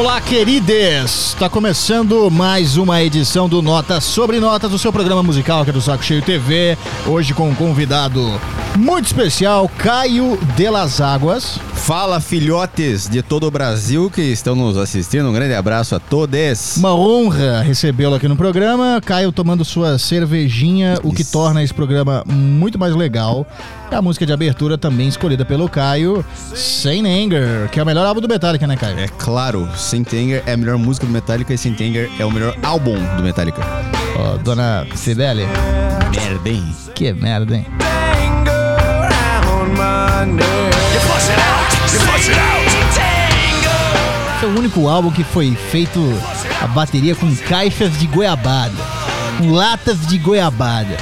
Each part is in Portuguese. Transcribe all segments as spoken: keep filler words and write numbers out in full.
Olá, queridos! Está começando mais uma edição do Notas sobre Notas, o seu programa musical aqui do Saco Cheio T V. Hoje com um convidado muito especial, Caio de las Águas. Fala, filhotes de todo o Brasil que estão nos assistindo. Um grande abraço a todos. Uma honra recebê-lo aqui no programa. Caio tomando sua cervejinha, o que Isso. torna esse programa muito mais legal. A música de abertura também escolhida pelo Caio, Saint Anger, que é o melhor álbum do Metallica, né, Caio? É claro, Saint Anger é a melhor música do Metallica e Saint Anger é o melhor álbum do Metallica. Ó, dona Fideli. Merda, hein? Que merda, hein? Esse é o único álbum que foi feito a bateria com caixas de goiabada, com latas de goiabada.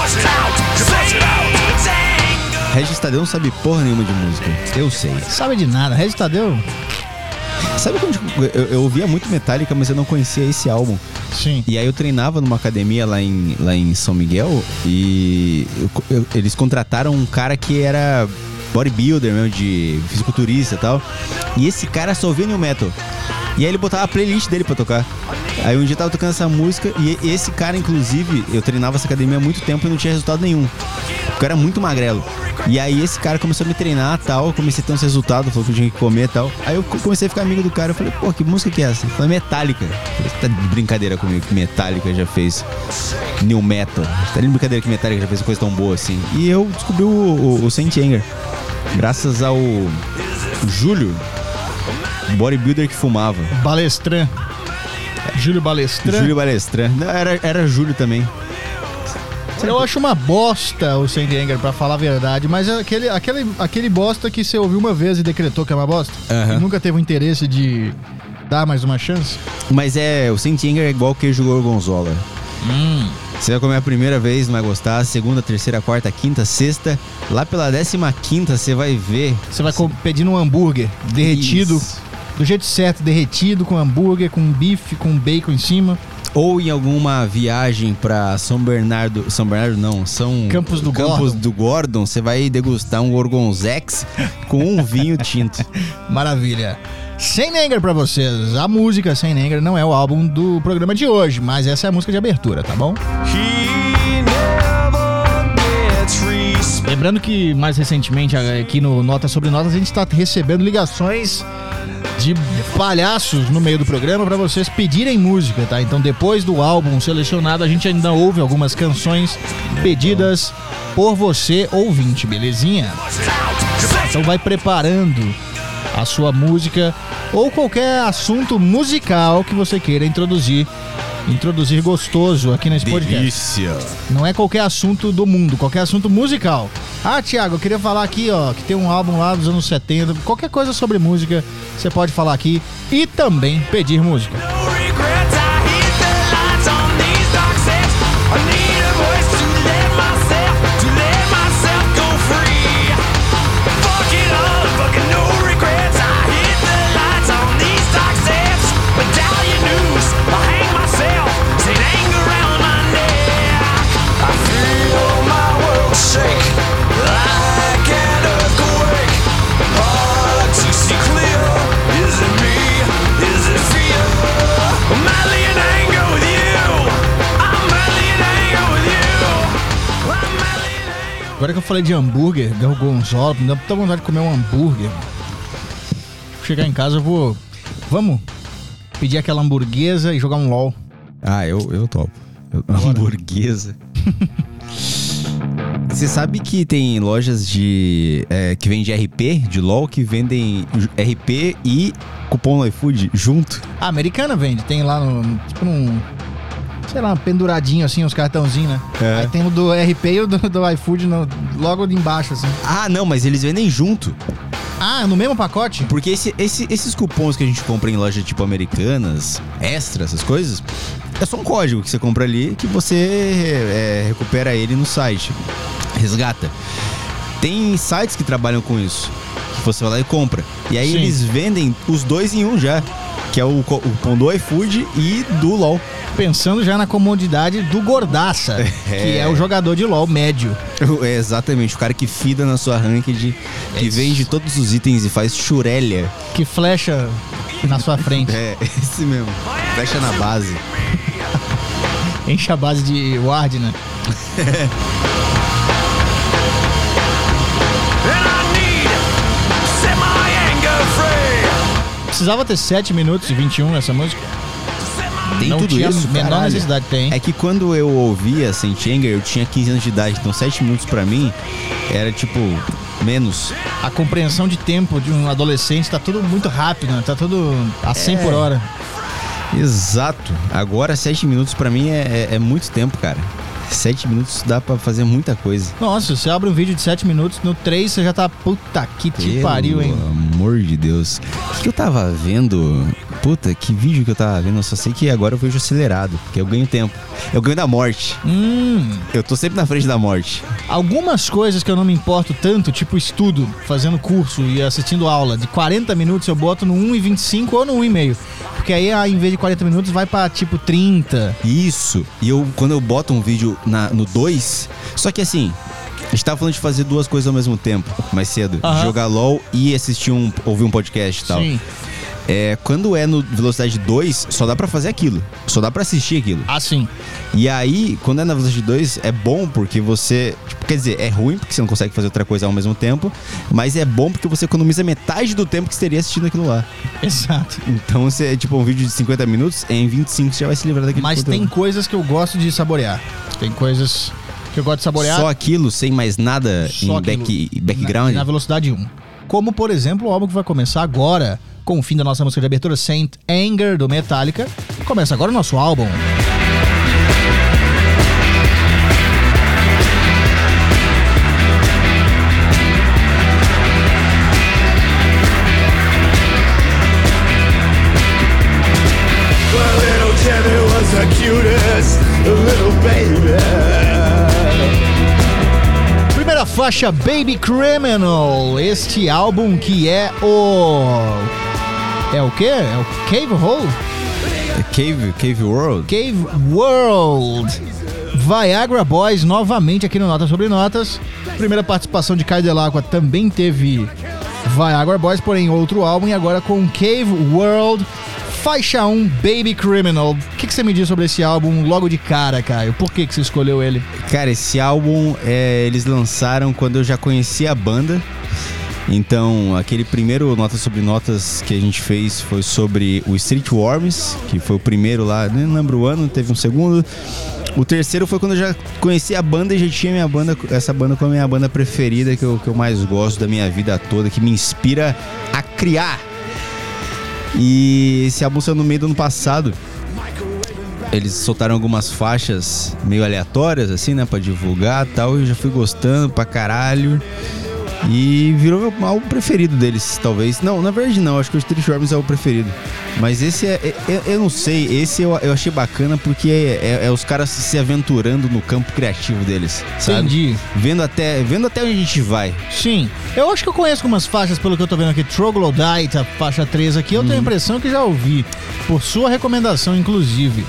Regis Tadeu não sabe porra nenhuma de música. Eu sei. Sabe de nada, Regis Tadeu? Sabe quando eu, eu ouvia muito Metallica, mas eu não conhecia esse álbum. Sim. E aí eu treinava numa academia lá em, lá em São Miguel e eu, eu, eles contrataram um cara que era bodybuilder mesmo, de fisiculturista e tal. E esse cara só ouvia new metal. E aí ele botava a playlist dele pra tocar. Aí um dia eu tava tocando essa música e esse cara, inclusive, eu treinava essa academia há muito tempo e não tinha resultado nenhum. O cara era muito magrelo. E aí esse cara começou a me treinar e tal, comecei a ter uns resultados, falou que eu tinha que comer e tal. Aí eu comecei a ficar amigo do cara, eu falei, pô, que música que é essa? Eu falei, Metallica. Eu falei, você tá de brincadeira comigo que Metallica já fez new metal. Você tá de brincadeira que Metallica já fez coisa tão boa assim. E eu descobri o, o, o Saint Anger, graças ao Júlio, bodybuilder que fumava. Balestran. Júlio Balestran. Júlio Balestran. Não, era, era Júlio também. Eu acho uma bosta o Saint Anger, pra falar a verdade, mas é aquele, aquele, aquele bosta que você ouviu uma vez e decretou que é uma bosta. Uhum. E nunca teve o interesse de dar mais uma chance. Mas é, o Saint Anger é igual queijo gorgonzola. Hum. Você vai comer a primeira vez, não vai gostar, a segunda, terceira, quarta, quinta, sexta. Lá pela décima quinta você vai ver. Você vai com, pedindo um hambúrguer derretido, Isso. do jeito certo, derretido, com hambúrguer, com bife, com bacon em cima. Ou em alguma viagem pra São Bernardo, São Bernardo não, São Campos do Campos Gordon. do Gordon, você vai degustar um gorgonzex com um vinho tinto. Maravilha. Saint Anger pra vocês. A música Saint Anger não é o álbum do programa de hoje, mas essa é a música de abertura, tá bom? Lembrando que mais recentemente aqui no Notas sobre Notas a gente está recebendo ligações de palhaços no meio do programa para vocês pedirem música, tá? Então depois do álbum selecionado a gente ainda ouve algumas canções pedidas por você, ouvinte, belezinha? Então vai preparando a sua música ou qualquer assunto musical que você queira introduzir Introduzir gostoso aqui nesse podcast. Delícia. Não é qualquer assunto do mundo, qualquer assunto musical. Ah, Thiago, eu queria falar aqui, ó, que tem um álbum lá dos anos setenta. Qualquer coisa sobre música, você pode falar aqui e também pedir música. Agora que eu falei de hambúrguer, gorgonzola, me dá muita vontade de comer um hambúrguer. Vou chegar em casa, eu vou... Vamos pedir aquela hamburguesa e jogar um LOL. Ah, eu, eu topo. Eu, hamburguesa. Você sabe que tem lojas de é, que vende R P, de LOL, que vendem R P e cupom no iFood junto? A americana vende, tem lá no... Tipo num... Sei lá, penduradinho assim, os cartãozinhos, né? É. Aí tem o do R P e o do, do iFood no, logo de embaixo, assim. Ah, não, mas eles vendem junto. Ah, no mesmo pacote? Porque esse, esse, esses cupons que a gente compra em loja tipo Americanas, Extra, essas coisas, é só um código que você compra ali que você é, recupera ele no site. Resgata. Tem sites que trabalham com isso, que você vai lá e compra. E aí Sim. eles vendem os dois em um já, que é o, o cupom do iFood e do LOL. Pensando já na comodidade do gordaça, é. que é o jogador de LOL médio. É, exatamente, o cara que fida na sua ranked, que é vende todos os itens e faz churelha. Que flecha na sua frente. É, esse mesmo. Fecha na base. Enche a base de ward, né? Precisava ter sete minutos e vinte e um nessa música? Tem Não tudo tinha isso, a menor caralho. necessidade, tem. É que quando eu ouvia Saint Anger, eu tinha quinze anos de idade, então sete minutos pra mim era tipo menos. A compreensão de tempo de um adolescente tá tudo muito rápido, né? Tá tudo a cem É. por hora. Exato. Agora sete minutos pra mim é, é, é muito tempo, cara. Sete minutos dá pra fazer muita coisa. Nossa, você abre um vídeo de sete minutos, no três você já tá... Puta que te Pelo pariu, hein? amor de Deus. O que eu tava vendo... Puta, que vídeo que eu tava vendo? Eu só sei que agora eu vejo acelerado, porque eu ganho tempo. Eu ganho da morte. Hum... Eu tô sempre na frente da morte. Algumas coisas que eu não me importo tanto, tipo estudo, fazendo curso e assistindo aula, de quarenta minutos eu boto no um e vinte e cinco ou no um e meio. Porque aí, ah, em vez de quarenta minutos, vai pra tipo trinta. Isso. E eu, quando eu boto um vídeo na, no dois... Só que assim... A gente tava falando de fazer duas coisas ao mesmo tempo, mais cedo. Aham. Jogar LOL e assistir um... Ouvir um podcast e tal. Sim. É, quando é no velocidade dois, só dá pra fazer aquilo. Só dá pra assistir aquilo. Assim. E aí, quando é na velocidade dois, é bom porque você... Tipo, quer dizer, é ruim porque você não consegue fazer outra coisa ao mesmo tempo. Mas é bom porque você economiza metade do tempo que você teria assistindo aquilo lá. Exato. Então, você, tipo, um vídeo de cinquenta minutos, em vinte e cinco você já vai se livrar daquele Mas conteúdo. tem coisas que eu gosto de saborear. Tem coisas que eu gosto de saborear. Só aquilo, sem mais nada Só em aquilo. back, background? Na, na velocidade um. Como, por exemplo, o álbum que vai começar agora, com o fim da nossa música de abertura, Saint Anger, do Metallica. Começa agora o nosso álbum. Well, little Jimmy was the cutest little baby. Primeira faixa, Baby Criminal. Este álbum que é o... É o quê? É o Cave Hole? Cave, Cave World? Cave World. Viagra Boys novamente aqui no Notas Sobre Notas. Primeira participação de Caio Delacqua também teve Viagra Boys, porém outro álbum, e agora com Cave World. Faixa um, Baby Criminal. O que, que você me diz sobre esse álbum logo de cara, Caio? Por que, que você escolheu ele? Cara, esse álbum é, eles lançaram quando eu já conhecia a banda. Então, aquele primeiro Notas Sobre Notas que a gente fez foi sobre o Street Worms, que foi o primeiro lá, nem lembro o ano, teve um segundo. O terceiro foi quando eu já conhecia a banda e já tinha minha banda, essa banda como a minha banda preferida, que eu, que eu mais gosto da minha vida toda, que me inspira a criar. E esse álbum saiu no meio do ano passado. Eles soltaram algumas faixas meio aleatórias, assim, né, pra divulgar e tal. Eu já fui gostando pra caralho. E virou meu álbum preferido deles, talvez. Não, na verdade não, acho que o Street Worms é o preferido. Mas esse é, é, é eu não sei, esse eu, eu achei bacana porque é, é, é os caras se aventurando no campo criativo deles, sabe? Entendi. Vendo até, vendo até onde a gente vai. Sim. Eu acho que eu conheço algumas faixas, pelo que eu tô vendo aqui. Troglodyte, a faixa três aqui, eu tenho a impressão que já ouvi. Por sua recomendação, inclusive.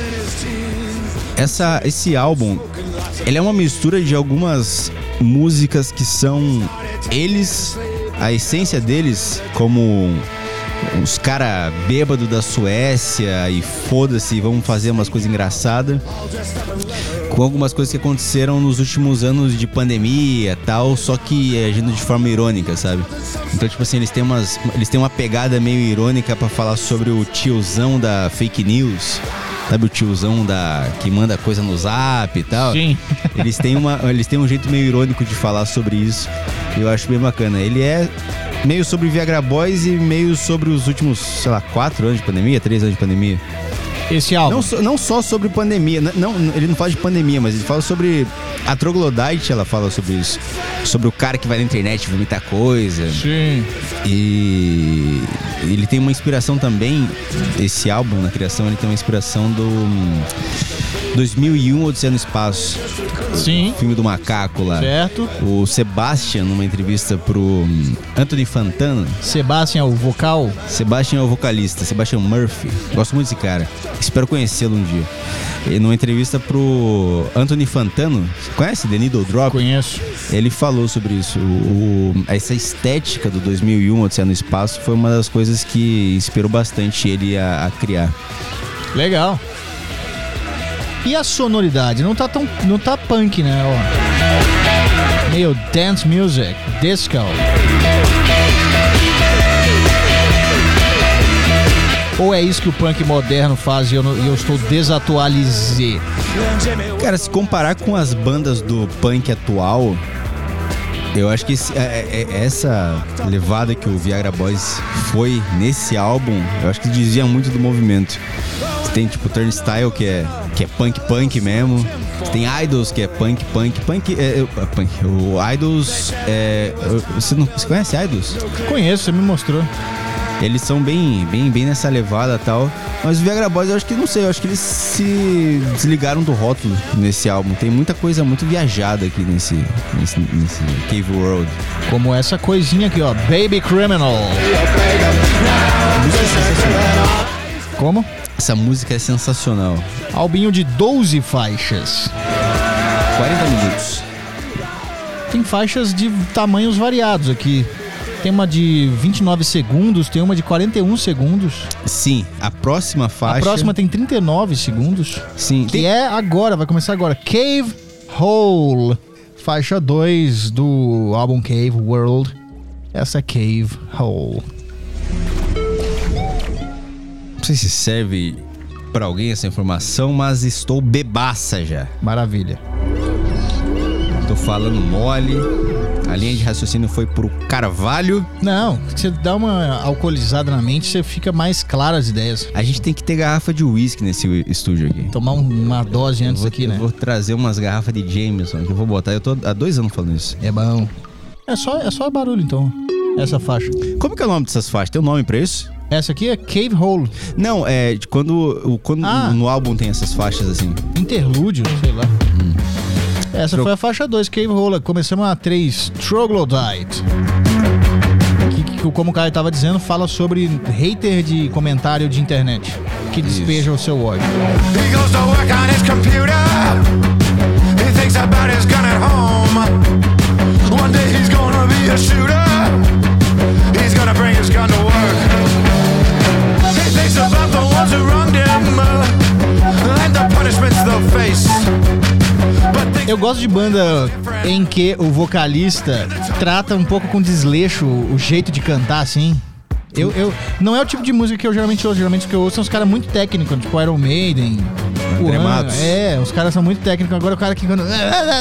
Essa, esse álbum, ele é uma mistura de algumas músicas que são eles, a essência deles, como os cara bêbado da Suécia e foda-se, vamos fazer umas coisas engraçadas, com algumas coisas que aconteceram nos últimos anos de pandemia e tal, só que agindo de forma irônica, sabe? Então, tipo assim, eles têm, umas, eles têm uma pegada meio irônica pra falar sobre o tiozão da fake news. Sabe o tiozão da, que manda coisa no zap e tal? Sim. Eles têm, uma, eles têm um jeito meio irônico de falar sobre isso. E eu acho bem bacana. Ele é meio sobre Viagra Boys e meio sobre os últimos, sei lá, quatro anos de pandemia, três anos de pandemia. Esse álbum. Não, so, não só sobre pandemia, não, ele não fala de pandemia, mas ele fala sobre a Troglodyte, ela fala sobre isso. Sobre o cara que vai na internet vomitar coisa. Sim. E ele tem uma inspiração também, esse álbum, na criação, ele tem uma inspiração do, dois mil e um, Odisseia no Espaço. Sim. Filme do macaco lá. Certo. O Sebastian, numa entrevista pro hum, Anthony Fantano. Sebastian é o vocal. Sebastian é o vocalista, Sebastian Murphy. Gosto muito desse cara. Espero conhecê-lo um dia. E numa entrevista pro Anthony Fantano, você conhece The Needle Drop? Conheço. Ele falou sobre isso. O, o- essa estética do dois mil e um, Odisseia no Espaço, foi uma das coisas que inspirou bastante ele a, a criar. Legal. E a sonoridade? Não tá tão. Não tá punk, né? Ó. Meio dance music, disco. Ou é isso que o punk moderno faz e eu, não- e eu estou desatualizado? Cara, se comparar com as bandas do punk atual, eu acho que esse- é- é- essa levada que o Viagra Boys foi nesse álbum, eu acho que dizia muito do movimento. Você tem tipo Turnstile, que é, que é punk punk mesmo. Você tem Idols, que é punk punk. Punk é, é, punk. O Idols é. Você, não, você conhece Idols? Conheço, você me mostrou. Eles são bem, bem, bem nessa levada e tal. Mas o Viagra Boys, eu acho que, não sei, eu acho que eles se desligaram do rótulo nesse álbum. Tem muita coisa muito viajada aqui nesse, nesse, nesse Cave World. Como essa coisinha aqui, ó. Baby Criminal. Como? Essa música é sensacional. Albinho de doze faixas. quarenta minutos. Tem faixas de tamanhos variados aqui. Tem uma de vinte e nove segundos, tem uma de quarenta e um segundos. Sim, a próxima faixa... A próxima tem trinta e nove segundos. Sim, Que tem... é agora, vai começar agora. Cave Hole. Faixa dois do álbum Cave World. Essa é Cave Hole. Não sei se serve pra alguém essa informação, mas estou bebaça já. Maravilha. Tô falando mole. A linha de raciocínio foi pro Carvalho. Não, você dá uma alcoolizada na mente, você fica mais clara as ideias. A gente tem que ter garrafa de uísque nesse estúdio aqui. Tomar um- uma dose antes eu vou, aqui, eu né? vou trazer umas garrafas de Jameson que eu vou botar. Eu tô há dois anos falando isso. É bom. É só, é só barulho, então. Essa faixa. Como que é o nome dessas faixas? Tem um nome pra isso? Essa aqui é Cave Hole. Não, é de quando, o- quando Ah. no álbum tem essas faixas assim. Interlúdio, sei lá. Hum. Essa Tro- foi a faixa dois, Cave Hole. Começamos a três, Troglodyte. Que, que, como o Caio tava dizendo, fala sobre hater de comentário de internet. Que despeja o seu ódio. He goes to work on his computer. He thinks about his gun at home. One day he's gonna be a shooter. He's gonna bring his gun to work. He thinks about the ones who wronged him uh, and the punishments they'll face. But think Eu gosto de banda em que o vocalista trata um pouco com desleixo o jeito de cantar, assim. Eu, eu, não é o tipo de música que eu geralmente ouço. Geralmente o que eu ouço são os caras muito técnicos, tipo Iron Maiden. André Juan. Matos. É, os caras são muito técnicos. Agora o cara que canta...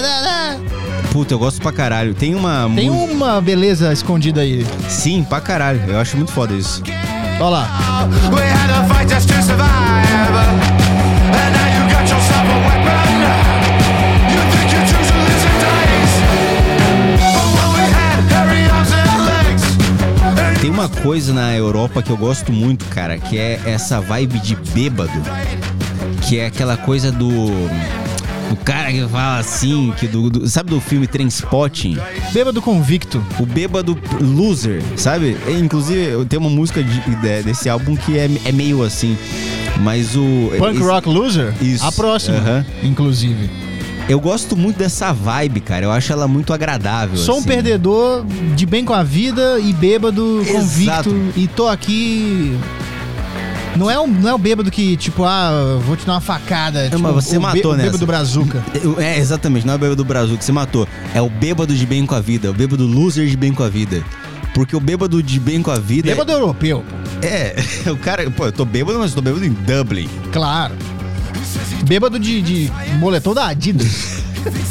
Puta, eu gosto pra caralho. Tem uma Tem música... uma beleza escondida aí. Sim, pra caralho. Eu acho muito foda isso. Olha lá. we had to fight just to survive. And now you got yourself a weapon. You think you choose to lose and dies. But what we had, hairy arms and legs. Tem uma coisa na Europa que eu gosto muito, cara, que é essa vibe de bêbado. Que é aquela coisa do... O cara que fala assim, que do, do- sabe do filme Trainspotting? Bêbado convicto. O bêbado loser, sabe? É, inclusive, tem uma música de- de- desse álbum que é, é meio assim. Mas o... Punk esse- Rock Loser? Isso. A próxima, Aham. inclusive. Eu gosto muito dessa vibe, cara. Eu acho ela muito agradável. Sou um assim. perdedor de bem com a vida e bêbado Exato. convicto. E tô aqui... Não é, um, não é o bêbado que, tipo, ah, vou te dar uma facada. tipo, mas você o matou o nessa. bêbado brazuca. Eu- É, exatamente. Não é o bêbado do Brasil que você matou. É o bêbado de bem com a vida. O bêbado loser de bem com a vida. Porque o bêbado de bem com a vida... Bêbado europeu, pô. É, o cara... Pô, eu tô bêbado, mas eu tô bêbado em Dublin. Claro. Bêbado de, de moletom da Adidas.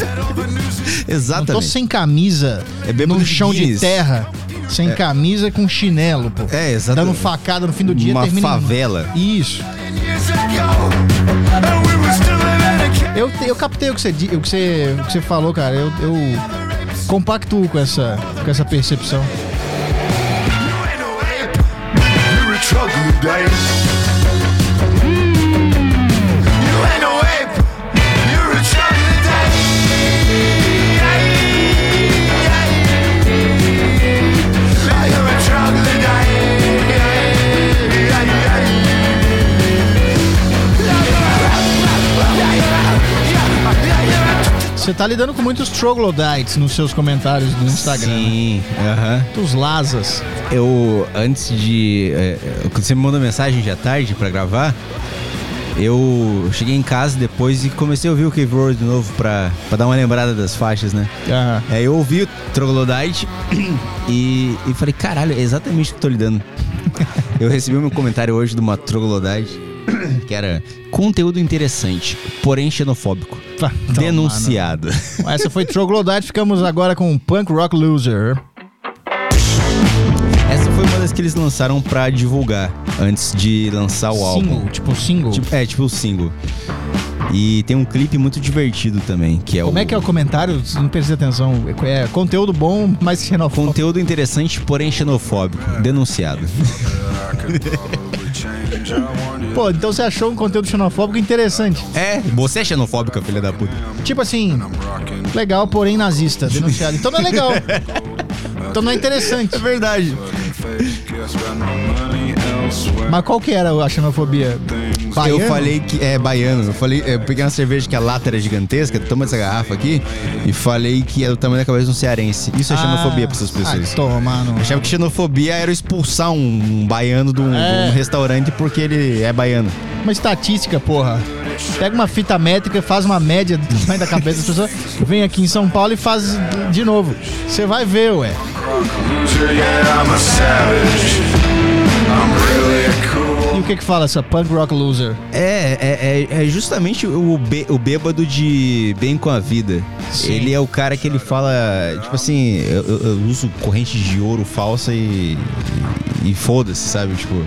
Não Exatamente. tô sem camisa É bêbado no de chão de Guinness. terra. Sem camisa com chinelo, pô. É, exatamente. Dando facada no fim do dia. Uma termina em- favela. Isso. Years ago, and we were still living in a cave. Eu, eu captei o que você, di- o que você, o que você falou, cara. Eu, eu compactuo com essa, com essa percepção. You ain't no ape. You're a troglodyte. You ain't no ape. Você tá lidando com muitos troglodytes nos seus comentários no Instagram. Sim, aham. Uh-huh. Os lasas. Eu, antes de... É, você me mandou mensagem já tarde pra gravar, eu cheguei em casa depois e comecei a ouvir o Cave Road de novo pra, pra dar uma lembrada das faixas, né? Uh-huh. Aí eu ouvi o Troglodyte e, e falei, caralho, é exatamente o que eu tô lidando. Eu recebi um comentário hoje de uma Troglodyte que era conteúdo interessante, porém xenofóbico. Tá, então, denunciado. Mano. Essa foi Troglodyte, ficamos agora com Punk Rock Loser. Essa foi uma das que eles lançaram pra divulgar antes de lançar o single, álbum. Tipo single? Tipo, é, tipo o single. E tem um clipe muito divertido também, que é Como o... é que é o comentário? Não prestei atenção. É conteúdo bom, mas xenofóbico. Conteúdo interessante, porém xenofóbico. Denunciado. Pô, então você achou um conteúdo xenofóbico interessante. É, você é xenofóbica, filha da puta. Tipo assim, legal, porém nazista. Denunciado. Então não é legal. Então não é interessante. É verdade. Mas qual que era a xenofobia? Baiano? Eu falei que é baiano. Eu falei, eu peguei uma cerveja que a lata era gigantesca, toma essa garrafa aqui, e falei que é do tamanho da cabeça de um cearense. Isso é ah, xenofobia pra essas pessoas. Ah, toma, mano. Eu achava que xenofobia era expulsar um, um baiano de um, é. de um restaurante porque ele é baiano. Uma estatística, porra. Pega uma fita métrica, faz uma média do tamanho da cabeça das pessoas, vem aqui em São Paulo e faz de novo. Você vai ver, ué. E o que que fala essa Punk Rock Loser? É, é, é justamente o, bé, o bêbado de Bem com a Vida. Sim. Ele é o cara que ele fala, tipo assim, eu, eu uso corrente de ouro falsa e, e, e foda-se, sabe? Tipo...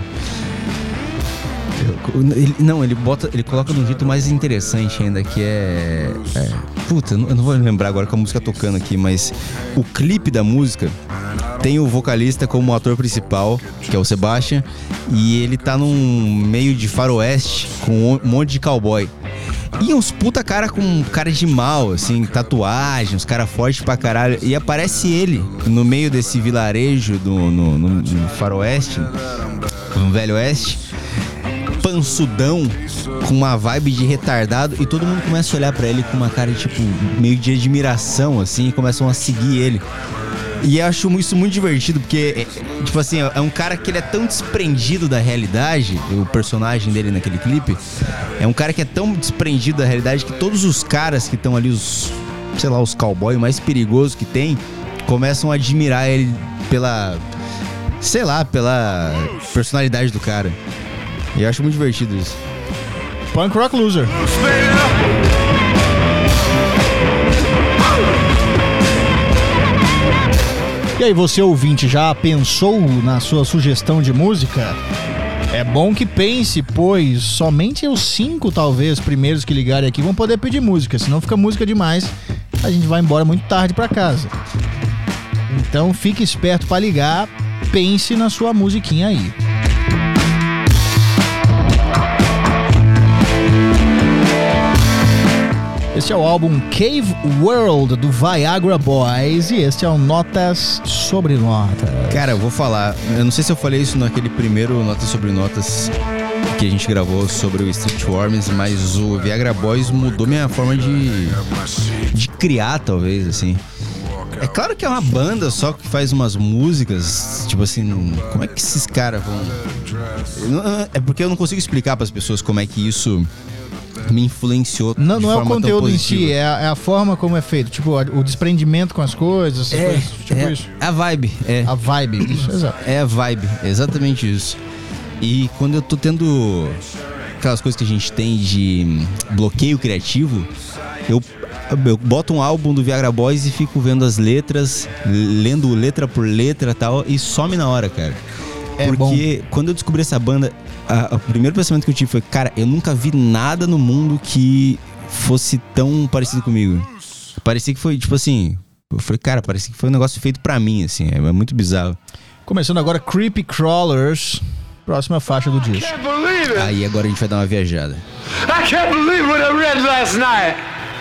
Ele, não, ele bota, ele coloca de um jeito mais interessante ainda, que é, é puta, eu não, eu não vou lembrar agora com a música tocando aqui, mas o clipe da música tem o vocalista como ator principal, que é o Sebastian, e ele tá num meio de faroeste com um monte de cowboy. E uns puta cara com cara de mal, assim, tatuagem, uns cara forte pra caralho. E aparece ele no meio desse vilarejo do, no, no, no faroeste, no velho oeste, pansudão, com uma vibe de retardado, e todo mundo começa a olhar pra ele com uma cara, tipo, meio de admiração, assim, e começam a seguir ele. E eu acho isso muito divertido, porque, tipo assim, é um cara que ele é tão desprendido da realidade, o personagem dele naquele clipe, é um cara que é tão desprendido da realidade que todos os caras que estão ali, os, sei lá, os cowboys mais perigosos que tem, começam a admirar ele pela, sei lá, pela personalidade do cara. E eu acho muito divertido isso. Punk Rock Loser. E aí, você ouvinte, já pensou na sua sugestão de música? É bom que pense, pois somente os cinco, talvez, primeiros que ligarem aqui vão poder pedir música. Senão fica música demais, a gente vai embora muito tarde pra casa. Então fique esperto pra ligar, pense na sua musiquinha aí. Este é o álbum Cave World do Viagra Boys e este é o Notas sobre Notas. Cara, eu vou falar, eu não sei se eu falei isso naquele primeiro Notas sobre Notas que a gente gravou sobre o Street Worms, mas o Viagra Boys mudou minha forma de, de criar, talvez, assim. É claro que é uma banda só que faz umas músicas, tipo assim, como é que esses caras vão... É porque eu não consigo explicar para as pessoas como é que isso... me influenciou. Não, não é o conteúdo em positiva. si, é a, é a forma como é feito. Tipo, a, o desprendimento com as coisas, essas é, coisas, tipo é isso. A vibe, é. A vibe, isso, exato. É a vibe, exatamente isso. E quando eu tô tendo aquelas coisas que a gente tem de bloqueio criativo, eu, eu boto um álbum do Viagra Boys e fico vendo as letras, lendo letra por letra e tal, e some na hora, cara. É Porque bom. Quando eu descobri essa banda, a, a, o primeiro pensamento que eu tive foi, cara, eu nunca vi nada no mundo que fosse tão parecido comigo. Parecia que foi, tipo assim, eu falei, cara, parecia que foi um negócio feito pra mim, assim, é, é muito bizarro. Começando agora, Creepy Crawlers, próxima faixa do disco. Aí agora a gente vai dar uma viajada. I can't believe what I read last night.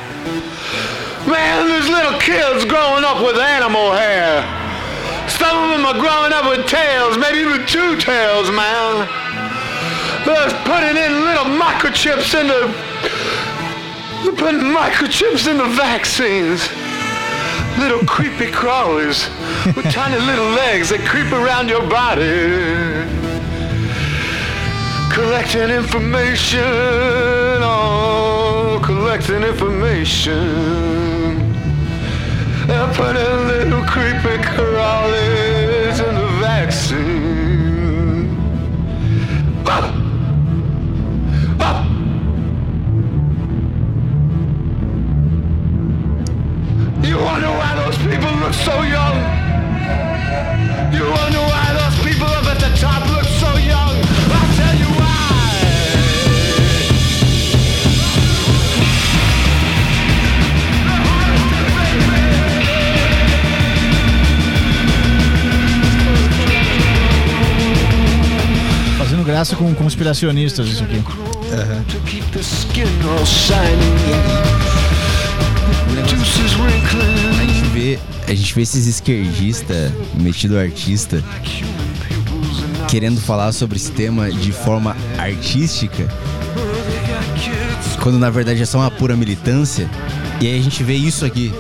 Man, there's little kids growing up with animal hair. Some of them are growing up with tails, maybe even two tails, man. They're putting in little microchips into They're putting microchips in the vaccines. Little creepy crawlers with tiny little legs that creep around your body. Collecting information, oh, collecting information. They're putting little creepy crawlers in the vaccine. Ah! Ah! You wonder why those people look so young? You wonder why those people up at the top look so young? I'll tell you why. Fazendo graça com conspiracionistas isso aqui. Uhum. To keep the skin all shiny. Juices wrinkling. A gente vê, a gente vê esses esquerdistas metido artista querendo falar sobre esse tema de forma artística, quando na verdade é só uma pura militância. E aí a gente vê isso aqui.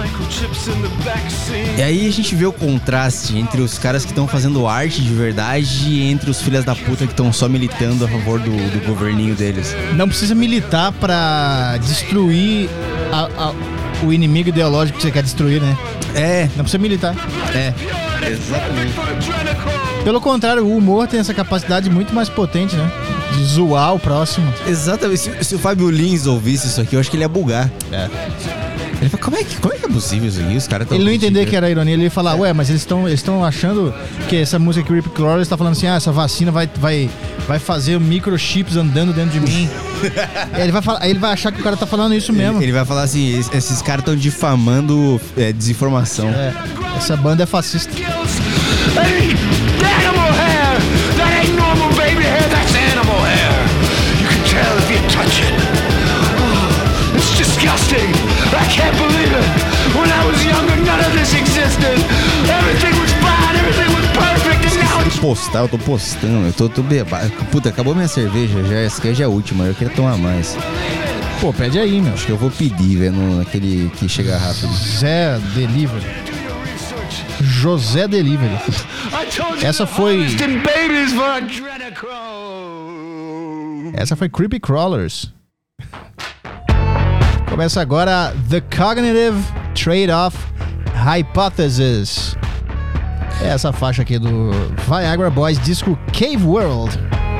E aí a gente vê o contraste entre os caras que estão fazendo arte de verdade e entre os filhas da puta que estão só militando a favor do, do governinho deles. Não precisa militar pra destruir a, a, o inimigo ideológico que você quer destruir, né? É. Não precisa militar. É, exatamente. Pelo contrário, o humor tem essa capacidade muito mais potente, né? De zoar o próximo. Exatamente. Se, se o Fábio Lins ouvisse isso aqui, eu acho que ele ia bugar. É. Ele fala, como é que, como é, que é possível isso aqui? Os caras tão Ele não entender criticando. que era ironia, ele ia falar, ué, mas eles estão eles estão achando que essa música Creepy Crawler está falando assim, ah, essa vacina vai, vai, vai fazer microchips andando dentro de mim. Aí ele vai falar, aí ele vai achar que o cara tá falando isso mesmo. Ele, ele vai falar assim, es- esses caras estão difamando é, desinformação. É, essa banda é fascista. Hey, animal hair! That ain't normal baby hair, that's animal hair! You can tell if you touch it. Oh, it's disgusting! I can't believe it! When I was younger, none of this existed! Everything was fine, everything was perfect, and now it's... Postar, eu tô postando, eu tô, tô bebado. Puta, acabou minha cerveja, já, essa aqui já é a última, eu queria tomar mais. Pô, pede aí, meu. Acho que eu vou pedir, velho, no- naquele que chega rápido. Zé Delivery. José Delivery. I told you Essa the foi- harvest in babies for adrenochrome! Essa foi Creepy Crawlers. Começa agora The Cognitive Trade-Off Hypothesis. É essa faixa aqui do Viagra Boys, disco Cave World.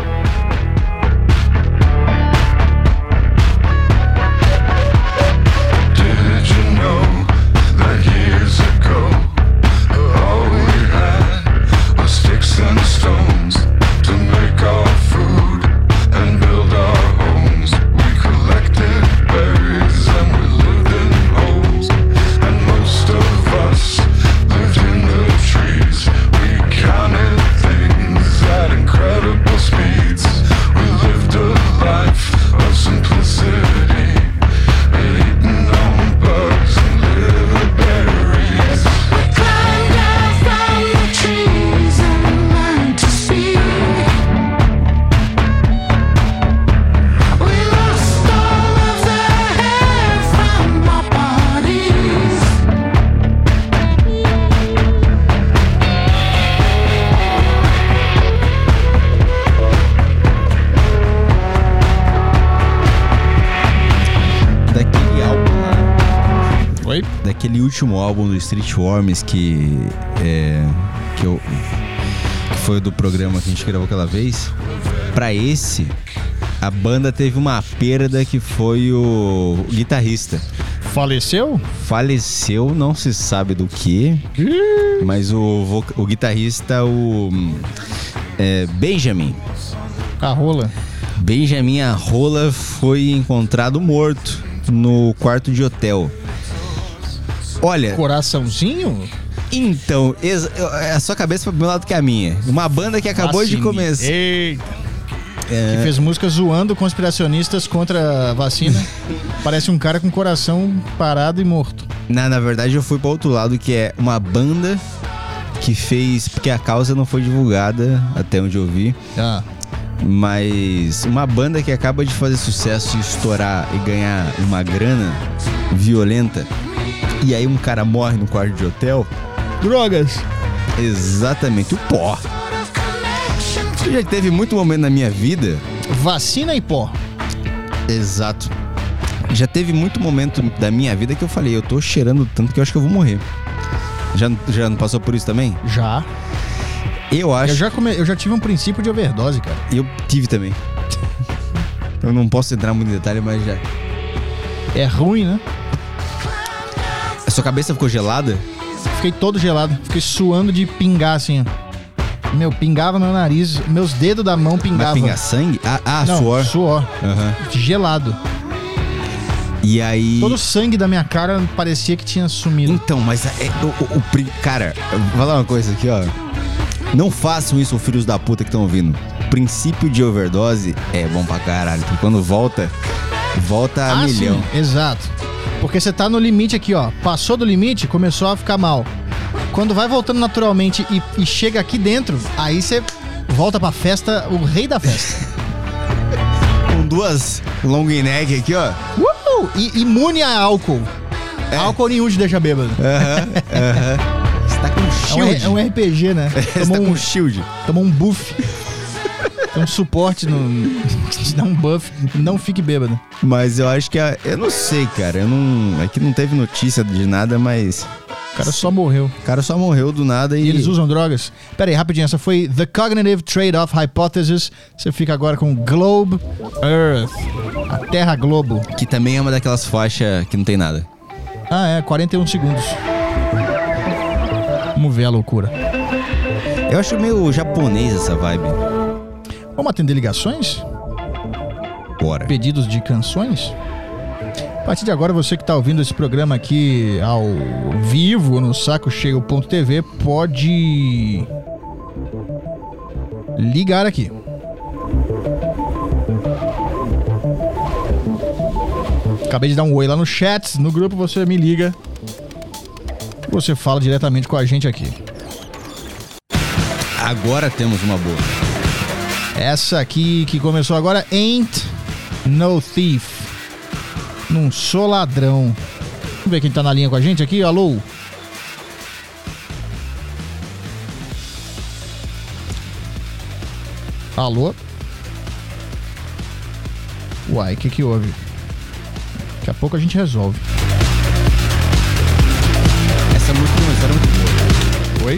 Did you know that years ago all we had was sticks and stones to make our food and build our homes? We collected berries and we lived in holes, and most of us lived in the trees. We counted things at incredible speeds. We lived a life of simplicity, eating on bugs and little berries. We climbed down from the trees and learned to see. We lost all of the hair from our bodies. Daquele álbum lá, Oi? daquele último álbum do Street Worms que é, que, eu, que foi do programa que a gente gravou aquela vez. Pra esse, a banda teve uma perda que foi o, o guitarrista. Faleceu? Faleceu, não se sabe do que, mas o, vo- o guitarrista, o é, Benjamin. A rola. Benjamin Arrola foi encontrado morto no quarto de hotel. Olha, Coraçãozinho? então, ex- a sua cabeça foi pro meu lado que a minha. Uma banda que acabou de Vacine. começar. Eita. É, Que fez música zoando conspiracionistas contra a vacina. Parece um cara com o coração parado e morto. na, na verdade, eu fui pro outro lado, que é uma banda que fez. Porque a causa não foi divulgada, até onde eu vi. Ah. Mas uma banda que acaba de fazer sucesso e estourar e ganhar uma grana violenta, e aí um cara morre no quarto de hotel. Drogas. Exatamente, o pó. Já teve muito momento na minha vida. Vacina e pó. Exato. Já teve muito momento da minha vida que eu falei, eu tô cheirando tanto que eu acho que eu vou morrer. Já, já não passou por isso também? Já. Eu acho. Eu já, come... eu já tive um princípio de overdose, cara. Eu tive também. Eu não posso entrar muito em detalhe, mas já. É ruim, né? A sua cabeça ficou gelada? Fiquei todo gelado. Fiquei suando de pingar, assim, ó. Meu, pingava meu nariz. Meus dedos da mão pingavam. Mas pingar sangue? Ah, ah Não, suor. suor. Uhum. Gelado. E aí... Todo o sangue da minha cara parecia que tinha sumido. Então, mas... É, o, o, o, cara, eu vou falar uma coisa aqui, ó. Não façam isso, filhos da puta que estão ouvindo. Princípio de overdose é bom pra caralho. Porque quando volta, volta a ah, milhão. Sim, exato. Porque você tá no limite aqui, ó. Passou do limite, começou a ficar mal. Quando vai voltando naturalmente e, e chega aqui dentro, aí você volta pra festa, o rei da festa. Com duas long neck aqui, ó. Uh! E imune a álcool. É. Álcool nenhum te deixa bêbado. Aham, uh aham. -huh, uh -huh. Você tá com shield. É um, é um R P G, né? Você tá um, com shield. Tomou um buff. Tem um suporte no... te dá um buff. Não fique bêbado. Mas eu acho que... A, eu não sei, cara. Eu não... Aqui não teve notícia de nada, mas... O cara só morreu. O cara só morreu do nada e... E eles usam drogas? Pera aí, rapidinho. Essa foi The Cognitive Trade-Off Hypothesis. Você fica agora com Globe Earth. A Terra Globo. Que também é uma daquelas faixas que não tem nada. Ah, é. quarenta e um segundos. Vamos ver a loucura. Eu acho meio japonês essa vibe. Vamos atender ligações? Bora. Pedidos de canções? A partir de agora, você que está ouvindo esse programa aqui ao vivo no saco cheio ponto t v pode ligar aqui. Acabei de dar um oi lá no chat, no grupo você me liga. Você fala diretamente com a gente aqui. Agora temos uma boa. Essa aqui que começou agora, Ain't No Thief. Não sou ladrão. Vamos ver quem tá na linha com a gente aqui. Alô? Alô? Uai, o que que houve? Daqui a pouco a gente resolve. Essa música não era muito boa. Oi?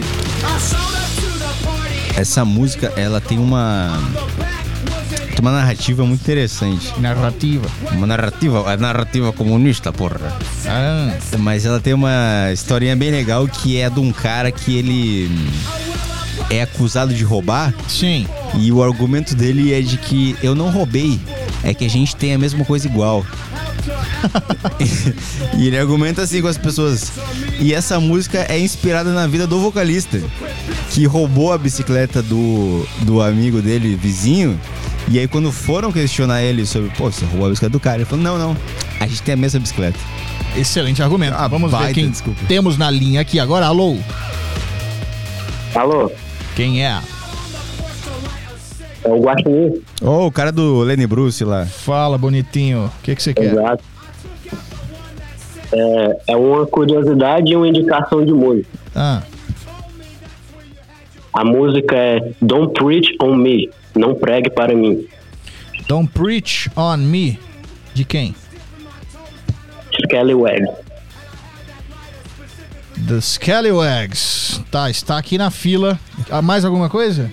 Essa música, ela tem uma... Tem uma narrativa muito interessante. Narrativa. Uma narrativa, a narrativa comunista, porra. Ah. Mas ela tem uma historinha bem legal que é de um cara que ele é acusado de roubar. Sim. E o argumento dele é de que eu não roubei, é que a gente tem a mesma coisa igual. E ele argumenta assim com as pessoas. E essa música é inspirada na vida do vocalista, que roubou a bicicleta do, do amigo dele, vizinho. E aí quando foram questionar ele sobre, pô, você roubou a bicicleta do cara, ele falou, não, não, a gente tem a mesma bicicleta. Excelente argumento. Ah, vamos baita, ver quem desculpa. temos na linha aqui agora. Alô? Alô? Quem é? É o Guaxinim. Ô, oh, o cara do Lenny Bruce lá. Fala, bonitinho. O que que você quer? Exato. É, é uma curiosidade e uma indicação de música. Ah. A música é Don't Preach on Me. Não pregue para mim. Don't Preach on Me. De quem? Scallywags. The Scallywags. Tá, está aqui na fila. Ah, mais alguma coisa?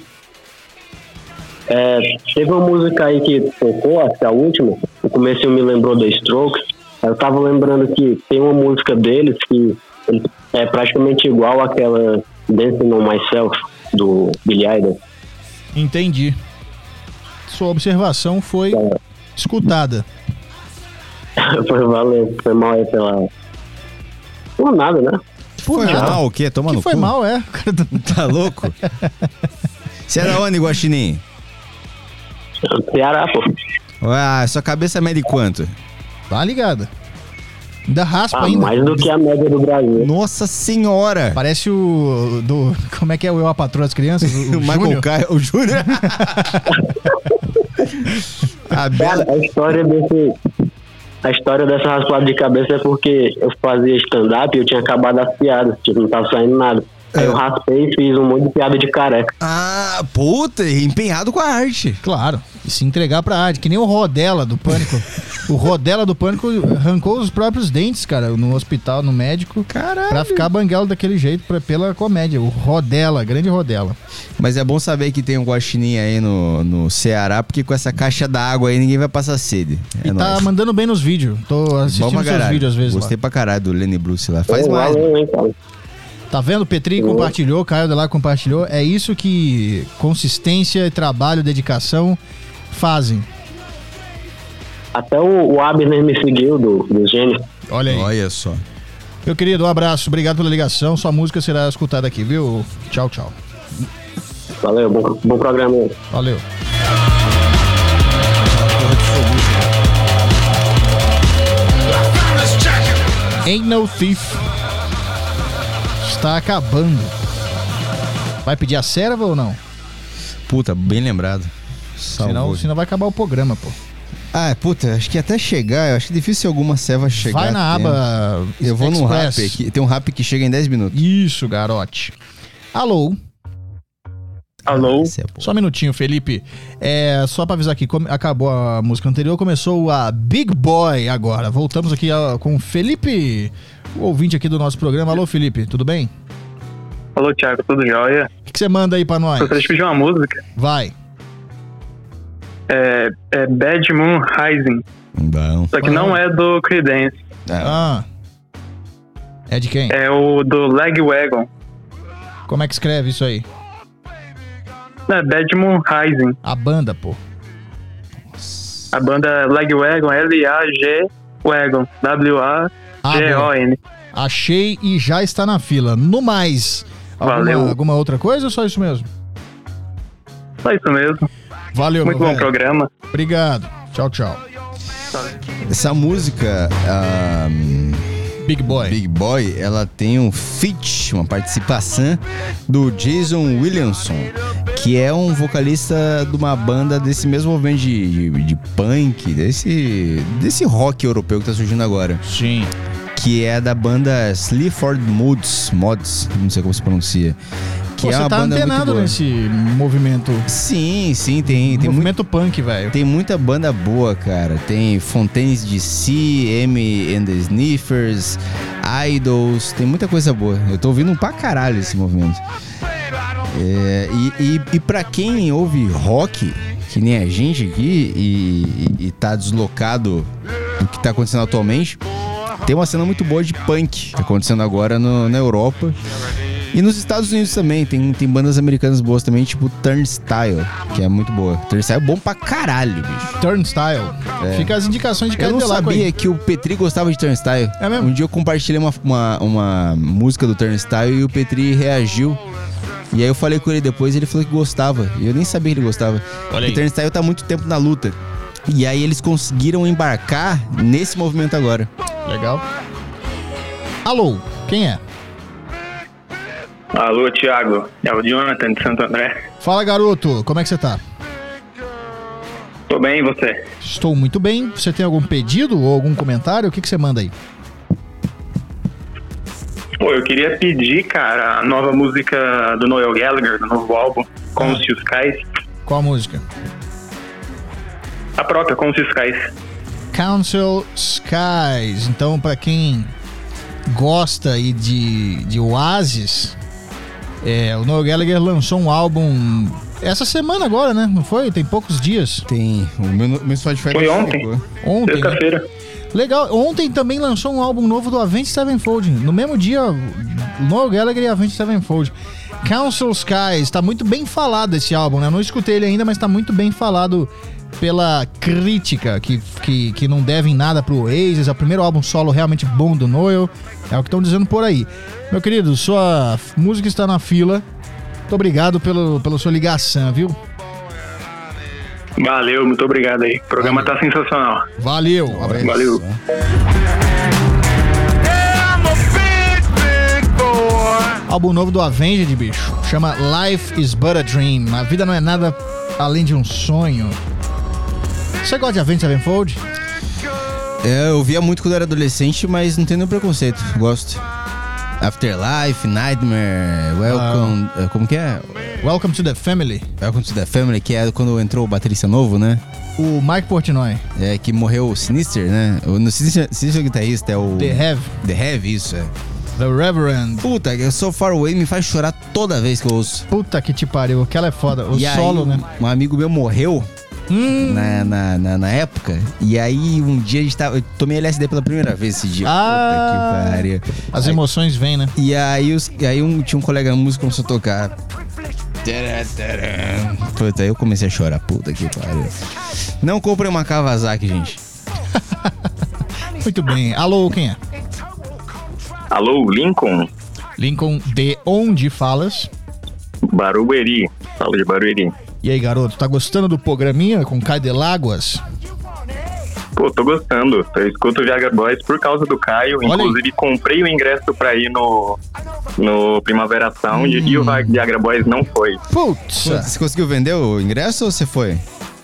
É, teve uma música aí que tocou, acho que a última. No começo me lembrou da Strokes. Eu tava lembrando que tem uma música deles que é praticamente igual àquela Dancing on Myself, do Billy Idol. Entendi. Sua observação foi é. escutada. Foi, valeu, foi mal aí pela... Não, nada, né? Foi nada. mal o quê? Toma que no foi cu. mal, é. Tá louco? Você é da onde, Guaxinim? Ceará, pô. Ah, sua cabeça mede quanto? Tá ligado. Ainda raspa Ah, ainda. mais do que a média do Brasil. Nossa senhora! Parece o... do como é que é o Eu, a Patroa das Crianças? O, O Michael Júnior. Caio, o Júnior. A Bela... Cara, a história desse. A história dessa raspada de cabeça é porque eu fazia stand-up e eu tinha acabado as piadas, tipo, não tava saindo nada. Aí É. eu raspei e fiz um monte de piada de careca. Ah, puta, empenhado com a arte. Claro, e se entregar pra arte, que nem o Rodela do Pânico. O Rodela do Pânico arrancou os próprios dentes, cara, no hospital, no médico, Caralho. pra ficar banguelo daquele jeito, pra, pela comédia. O Rodela, grande Rodela. Mas é bom saber que tem um guaxinim aí no, no Ceará, porque com essa caixa d'água aí ninguém vai passar sede. É E tá nóis. mandando bem nos vídeos. Tô assistindo Bom pra seus caralho. vídeos às vezes Gostei lá. pra caralho do Lenny Bruce lá. Faz Pô, mais. valeu, hein, cara. Tá vendo? Petri Boa. compartilhou, Caio de lá compartilhou. É isso que consistência, trabalho, dedicação fazem. Até o, o Abner me seguiu do, do Gênio. Olha aí. Olha só. Meu querido, um abraço. Obrigado pela ligação. Sua música será escutada aqui, viu? Tchau, tchau. Valeu, bom, bom programa aí. Valeu. Ain't No Thief está acabando. Vai pedir a serva ou não? Puta, bem lembrado. Senão, Salvou. senão vai acabar o programa, pô. Ah, puta, acho que até chegar, eu acho difícil alguma serva chegar. Vai na a tempo. aba Eu vou no Express. rap aqui. Tem um rap que chega em dez minutos. Isso, garote. Alô? Alô? Esse é bom. Só um minutinho, Felipe. É, só pra avisar aqui, come- acabou a música anterior, começou a Big Boy agora. Voltamos aqui a- com o Felipe, o ouvinte aqui do nosso programa. Alô, Felipe, tudo bem? Alô, Thiago, tudo jóia? O que que você manda aí pra nós? Gostaria de pedir uma música. Vai. É, é Bad Moon Rising. Bom. Só que não é do Creedence. Ah, Ah. É de quem? É o do Lagwagon. Como é que escreve isso aí? É Bad Moon Rising. A banda, pô. A banda Lagwagon, L A G Wagon. W A G O N. Achei e já está na fila. No mais, alguma, Valeu. alguma outra coisa ou só isso mesmo? Só isso mesmo. Valeu, Muito meu bom velho. programa. Obrigado. Tchau, tchau. essa música, ah, Big Boy. Big Boy, ela tem um feat, uma participação do Jason Williamson, que é um vocalista de uma banda desse mesmo movimento de, de, de punk, desse, desse rock europeu que tá surgindo agora. Sim. Que é da banda Sleaford Mods, Mods, não sei como se pronuncia. Que Pô, é você uma tá banda muito antenado boa. nesse movimento. Sim, sim, tem, tem, muito, movimento punk, velho. tem muita banda boa, cara. Tem Fontaines D C, M and the Sniffers, Idols, tem muita coisa boa. Eu tô ouvindo pra caralho esse movimento. É, e, e, e pra quem ouve rock, que nem a gente aqui, e, e, e tá deslocado do que tá acontecendo atualmente, tem uma cena muito boa de punk acontecendo agora no- na Europa. E nos Estados Unidos também, tem, tem bandas americanas boas também, tipo Turnstile, que é muito boa. Turnstile é bom pra caralho, bicho. Turnstile. É. Fica as indicações de Eu não Cadillac sabia aí. que o Petri gostava de Turnstile. É mesmo? Um dia eu compartilhei uma, uma, uma música do Turnstile e o Petri reagiu. E aí eu falei com ele depois e ele falou que gostava. E eu nem sabia que ele gostava. Olha aí. O Turnstile tá há muito tempo na luta. E aí eles conseguiram embarcar nesse movimento agora. Legal. Alô, quem é? Alô, Thiago. É o Jonathan de Santo André. Fala, garoto. Como é que você tá? Tô bem, e você? Estou muito bem. Você tem algum pedido ou algum comentário? O que, que você manda aí? Pô, eu queria pedir, cara, a nova música do Noel Gallagher, do novo álbum, Conscious Skies. Qual a música? A própria, Conscious Skies. Council Skies. Então, pra quem gosta aí de, de Oasis, é, o Noel Gallagher lançou um álbum essa semana agora, né? Não foi? Tem poucos dias. Tem. O meu, meu Spotify Foi não ontem. ficou. Ontem, né? Sexta-feira. Legal. Ontem também lançou um álbum novo do Avenged Sevenfold. No mesmo dia, Noel Gallagher e Avenged Sevenfold. Council Skies. Tá muito bem falado esse álbum, né? Eu não escutei ele ainda, mas tá muito bem falado pela crítica, que, que, que não devem nada pro Oasis. É o primeiro álbum solo realmente bom do Noel. É o que estão dizendo por aí. Meu querido, sua música está na fila. Muito obrigado pelo, pela sua ligação, viu? Valeu, muito obrigado aí. O programa tá sensacional. Valeu. Valeu. Álbum novo do Avenged, bicho. Chama Life is But a Dream. A vida não é nada além de um sonho. Você gosta de Avenged Sevenfold? É, eu via muito quando eu era adolescente, mas não tenho nenhum preconceito. Gosto. Afterlife, Nightmare, Welcome... Ah. Como que é? Welcome to the Family. Welcome to the Family, que é quando entrou o baterista novo, né? O Mike Portnoy. É, que morreu o Sinister, né? O no Sinister, Sinister guitarrista é o... The Heavy. The Heavy, isso, é. The Reverend. Puta, eu So Far Away me faz chorar toda vez que eu ouço. Puta que te pariu, aquela é foda. O e solo, aí, né? Um amigo meu morreu hum. na, na, na, na época. E aí um dia a gente tava... Eu tomei L S D pela primeira vez esse dia. Ah, puta que pariu. As aí, emoções vêm, né? E aí, os, aí um, tinha um colega músico que começou a tocar. Puta, aí eu comecei a chorar. Puta que pariu. Não comprei uma Kawasaki, gente. Muito bem. Alô, quem é? Alô, Lincoln? Lincoln, de onde falas? Barueri. Falo de Barueri. E aí, garoto, tá gostando do programinha com Caio de Láguas? Pô, tô gostando. Eu escuto o Viagra Boys por causa do Caio. Olha Inclusive, aí. comprei o ingresso pra ir no, no Primavera Sound hum. e o Viagra Boys não foi. Putz! Você conseguiu vender o ingresso ou você foi?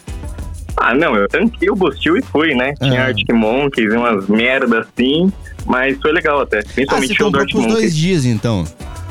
Ah, não, eu tanquei o Bustil e fui, né? Tinha ah. Arctic Monkeys, umas merda assim, mas foi legal até. Principalmente ah, o do Arctic Monkeys. Monkeys. dois dias, então.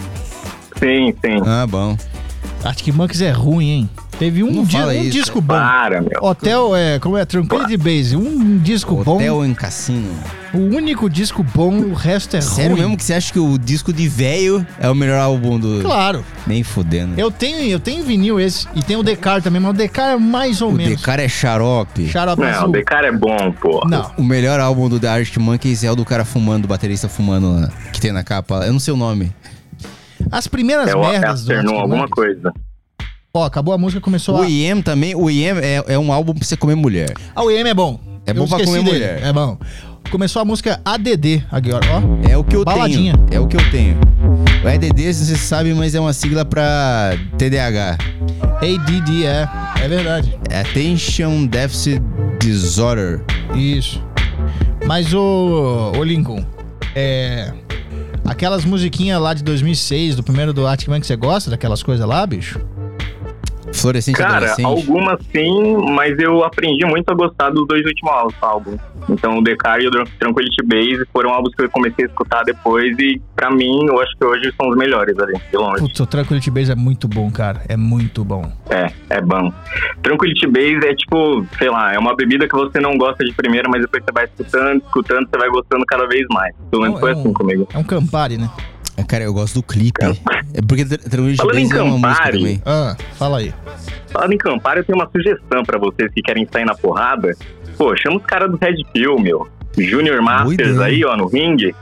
Sim, sim. Ah, bom. Arctic Monkeys é ruim, hein? Teve um, di- um disco bom. Para, meu. Hotel, é, como é? Tranquility Base. Um disco Hotel bom. Hotel em Cassino. O único disco bom, o resto é Sério ruim. mesmo que você acha que o disco de velho é o melhor álbum do... Claro. Nem fudendo. Eu tenho, eu tenho vinil esse. E tem o Decar também, mas o Decar é mais ou o menos. O Decar é xarope. Xarope Não, azul. o Decar é bom, pô. Não. O melhor álbum do The Arctic Monkeys é o do cara fumando, o baterista fumando lá, que tem na capa. Eu não sei o nome. As primeiras é o merdas do Afternoon, Arctic alguma Monkeys. coisa. Ó, acabou a música, começou o a... I M também, o I M é, é um álbum pra você comer mulher. Ah, o I M é bom. É Eu bom pra esqueci comer dele. mulher. É bom. Começou a música A D D agora, ó. É o que eu Baladinha. tenho. É o que eu tenho. O A D D, você sabe, mas é uma sigla pra T D A H. A D D, é. É verdade. Attention Deficit Disorder. Isso. Mas o, o Lincoln, é... aquelas musiquinhas lá de dois mil e seis, do primeiro do Arctic Monkeys, você gosta daquelas coisas lá, bicho? Fluorescente Cara, adolescente. algumas sim, mas eu aprendi muito a gostar dos dois últimos álbuns. Então o Decar e o Tranquility Base foram álbuns que eu comecei a escutar depois e pra mim, eu acho que hoje são os melhores ali, de longe. Putz, o Tranquility Base é muito bom, cara. É muito bom. É, é bom. Tranquility Base é tipo, sei lá, é uma bebida que você não gosta de primeira, mas depois você vai escutando, escutando, você vai gostando cada vez mais. Pelo menos Não, foi é um, assim comigo. É um Campari, né? Cara, eu gosto do clipe. É porque Tranquility Falando em Base é uma música Campari, também. Ah, fala aí. Falando em Campari, eu tenho uma sugestão pra vocês que querem sair na porrada. Pô, chama os caras do Red Pill, meu. Junior Masters aí, ó, no ringue.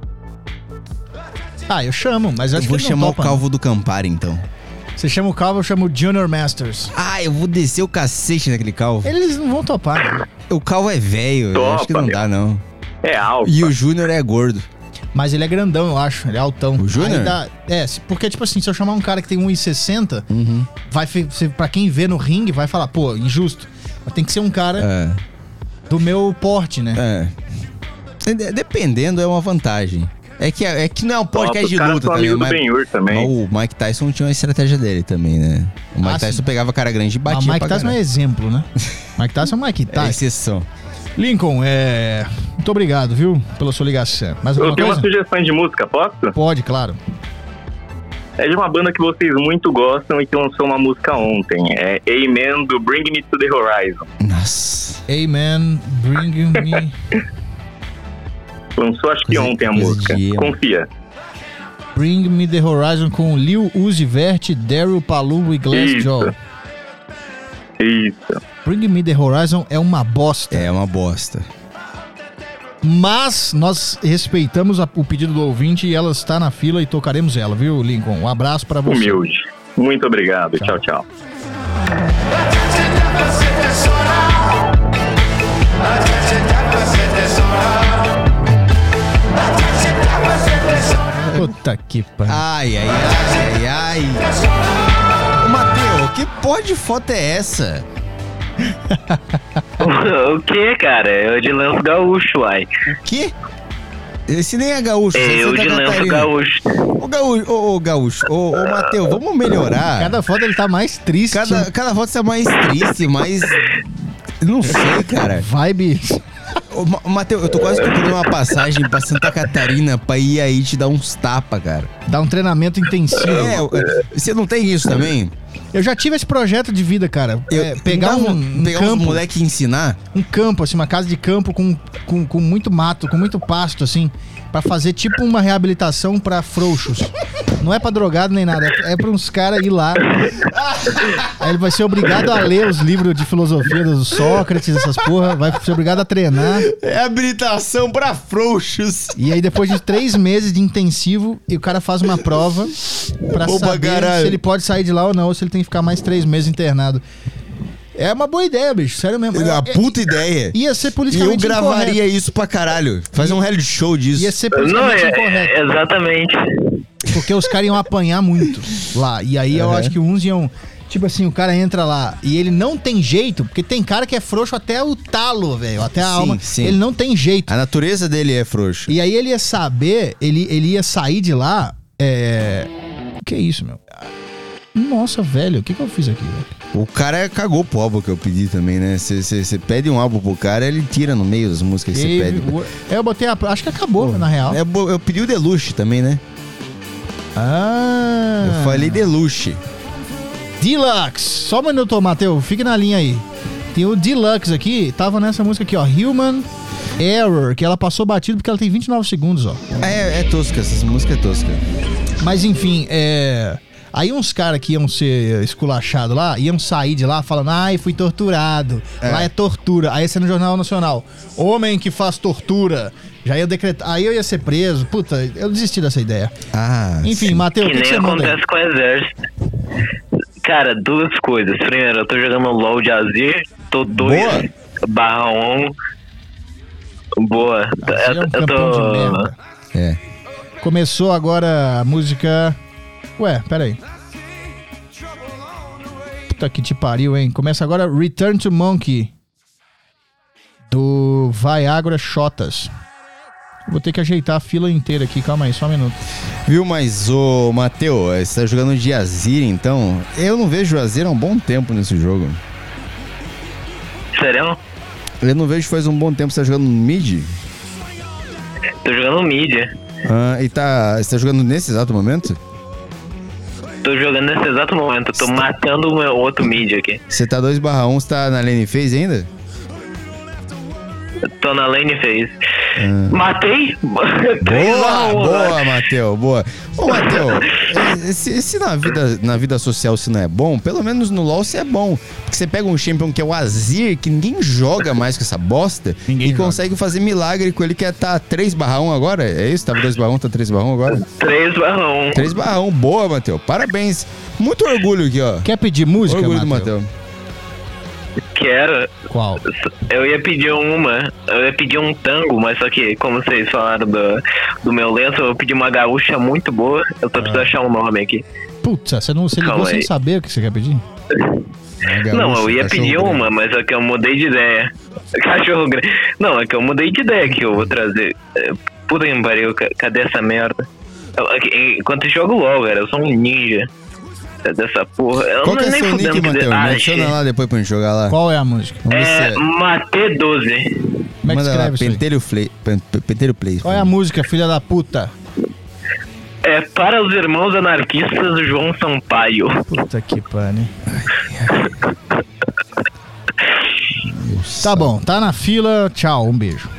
Ah, eu chamo, mas eu Eu acho vou que ele não chamar o topa, calvo do Campari, então. Você chama o calvo, eu chamo o Junior Masters. Ah, eu vou descer o cacete naquele calvo. Eles não vão topar, né? O calvo é velho, eu Topa, acho que não meu. dá, não. É alto. E o Júnior é gordo. Mas ele é grandão, eu acho. Ele é altão. O Júnior? Aí dá- É, se- porque, tipo assim, se eu chamar um cara que tem um e sessenta, Uhum. vai, fe- se- pra quem vê no ringue, vai falar, pô, injusto. Mas tem que ser um cara É, do meu porte, né? é. De- Dependendo, é uma vantagem. É que, é que não é um podcast Os de caras luta são também, amigos mas, do Ben-Hur também. mas o Mike Tyson tinha uma estratégia dele também, né? O Mike Ah, Tyson sim. pegava cara grande e Mas batia Mike pra Tyson é caralho. exemplo, né? Mike Tyson é Mike É Tyson. exceção. Lincoln, é... muito obrigado, viu? Pela sua ligação. Mais Eu alguma tenho uma coisa? sugestão de música, posso? Pode, claro. É de uma banda que vocês muito gostam e que lançou uma música ontem. É Amen, do Bring Me to the Horizon. Nossa. Amen, bring me... Lançou acho que Coisa- ontem a coisa música. de emo. Confia. Bring Me The Horizon com Lil Uzi Vert, Daryl Palumbo e Glassjaw. Isso. Isso. Bring Me The Horizon é uma bosta. É uma bosta. Mas nós respeitamos a- o pedido do ouvinte e ela está na fila e tocaremos ela, viu, Lincoln? Um abraço pra você. Humilde. Muito obrigado. Tchau, tchau. Puta que pariu. Ai, ai, ai, ai, ai. Ô, Matheus, que porra de foto é essa? O que, cara? É o de Lenço Gaúcho, uai. O quê? Esse nem é gaúcho. É esse eu Santa de Lenço Catarina. Gaúcho. Ô, gaúcho, ô, ô, gaúcho, ô, ô, Matheus, vamos melhorar. Cada foto ele tá mais triste. Cada, cada foto você é mais triste, mais Não sei, cara. Vibes. Ô, Ma- Matheus, eu tô quase comprando uma passagem pra Santa Catarina pra ir aí te dar uns tapas, cara. Dá um treinamento intensivo. É, eu- você não tem isso também? Eu já tive esse projeto de vida, cara. Eu- É, pegar não dá um, um pegar uns campo, moleque e ensinar? um campo, assim, uma casa de campo com, com, com muito mato, com muito pasto, assim, pra fazer tipo uma reabilitação pra frouxos. Não é pra drogado nem nada, é pra uns caras ir lá. Aí ele vai ser obrigado a ler os livros de filosofia do Sócrates, essas porra, vai ser obrigado a treinar. É habilitação pra frouxos. E aí depois de três meses de intensivo, e o cara faz uma prova pra Opa, saber caralho. se ele pode sair de lá ou não, ou se ele tem que ficar mais três meses internado. É uma boa ideia, bicho, sério mesmo. É uma É- puta ideia. Ia ser E eu politicamente gravaria incorreto. isso pra caralho. Fazer um reality show disso. Ia ser Não, politicamente é, incorreto. é- exatamente. Porque os caras iam apanhar muito lá. E aí eu Uhum. acho que uns iam... Tipo assim, o cara entra lá e ele não tem jeito, porque tem cara que é frouxo até o talo, velho, até a Sim, alma. sim. Ele não tem jeito. A natureza dele é frouxo. E aí ele ia saber, ele, ele ia sair de lá. É. O que é isso, meu? Nossa, velho, o que, que eu fiz aqui, velho? O cara cagou pro álbum que eu pedi também, né? Você pede um álbum pro cara, ele tira no meio das músicas que você Teve- pede. o- Eu botei a. Acho que acabou, na real. É, bo- eu pedi o Deluxe também, né? Ah. Eu falei Deluxe. Deluxe. Só um minuto, Matheus. Fique na linha aí. Tem o Deluxe aqui. Tava nessa música aqui, ó. Human Error. Que ela passou batido porque ela tem vinte e nove segundos, ó. É, é tosca, essa música é tosca. Mas enfim, é. Aí uns caras que iam ser esculachados lá, iam sair de lá falando, ai, fui torturado. É. Lá é tortura. Aí ia ser no Jornal Nacional. Homem que faz tortura. Já ia decretar. Aí eu ia ser preso. Puta, eu desisti dessa ideia. Ah, Enfim, sim. Matheus, o Que que, que nem você manda aí? acontece com o exército. Cara, duas coisas. Primeiro, eu tô jogando LOL de Azir, tô dois Boa. barra um. Boa. Azir é um eu, eu campeão de tô. merda. É. Começou agora a música. Ué, peraí. Puta que te pariu, hein? Começa agora Return to Monkey. Do Viagra Shotas. Vou ter que ajeitar a fila inteira aqui, calma aí, só um minuto. Viu, mas ô Matheus, você tá jogando de Azir então? Eu não vejo o Azir há um bom tempo nesse jogo. Sério? Eu não vejo faz um bom tempo você tá jogando no mid. Tô jogando mídia. Ah, e tá. Você tá jogando nesse exato momento? Tô jogando nesse exato momento. Tô matando o meu outro mídia aqui. Você tá dois barra um, você tá na lane phase ainda? Tô na lane phase. Matei? Três Boa, barra um, boa, né? Matheus, boa. Ô, Matheus, se, se na, vida, na vida social se não é bom, pelo menos no LoL você é bom. Porque você pega um champion que é o Azir, que ninguém joga mais com essa bosta, Ninguém e joga. consegue fazer milagre com ele, que é tá três barra um agora. É isso? Tava dois barra um, tá três barra um agora? Três barra um. três barra um, boa, Matheus. Parabéns. Muito orgulho aqui, ó. Quer pedir música, Orgulho do Matheus? Matheus. Quero. Qual? Eu ia pedir uma. Eu ia pedir um tango, mas só que, como vocês falaram do, do meu lenço, eu pedi uma gaúcha muito boa. Eu tô precisando achar um nome aqui. Putz, você, não, você ligou Calma sem aí. saber o que você quer pedir? Não, eu ia Cachorro pedir grande. uma, mas é que eu mudei de ideia. Cachorro grande. Não, é que eu mudei de ideia que eu vou trazer. É, Puta que me pariu, ca- cadê essa merda? Eu- é que- Enquanto eu jogo LOL, cara, eu sou um ninja dessa porra. Eu Qual não que é nem seu fudendo nick, que- Matheus? Ah, Me adiciona achei. lá depois pra gente jogar lá. Qual é a música? Vamos ver É se Mate doze. Como é que Manda lá, escreve isso aí? Pentelho Play. Pen- Pentelho Play. Qual é a música, filha da puta? É para os irmãos anarquistas João Sampaio. Puta que pariu. Tá bom, tá na fila, tchau, um beijo.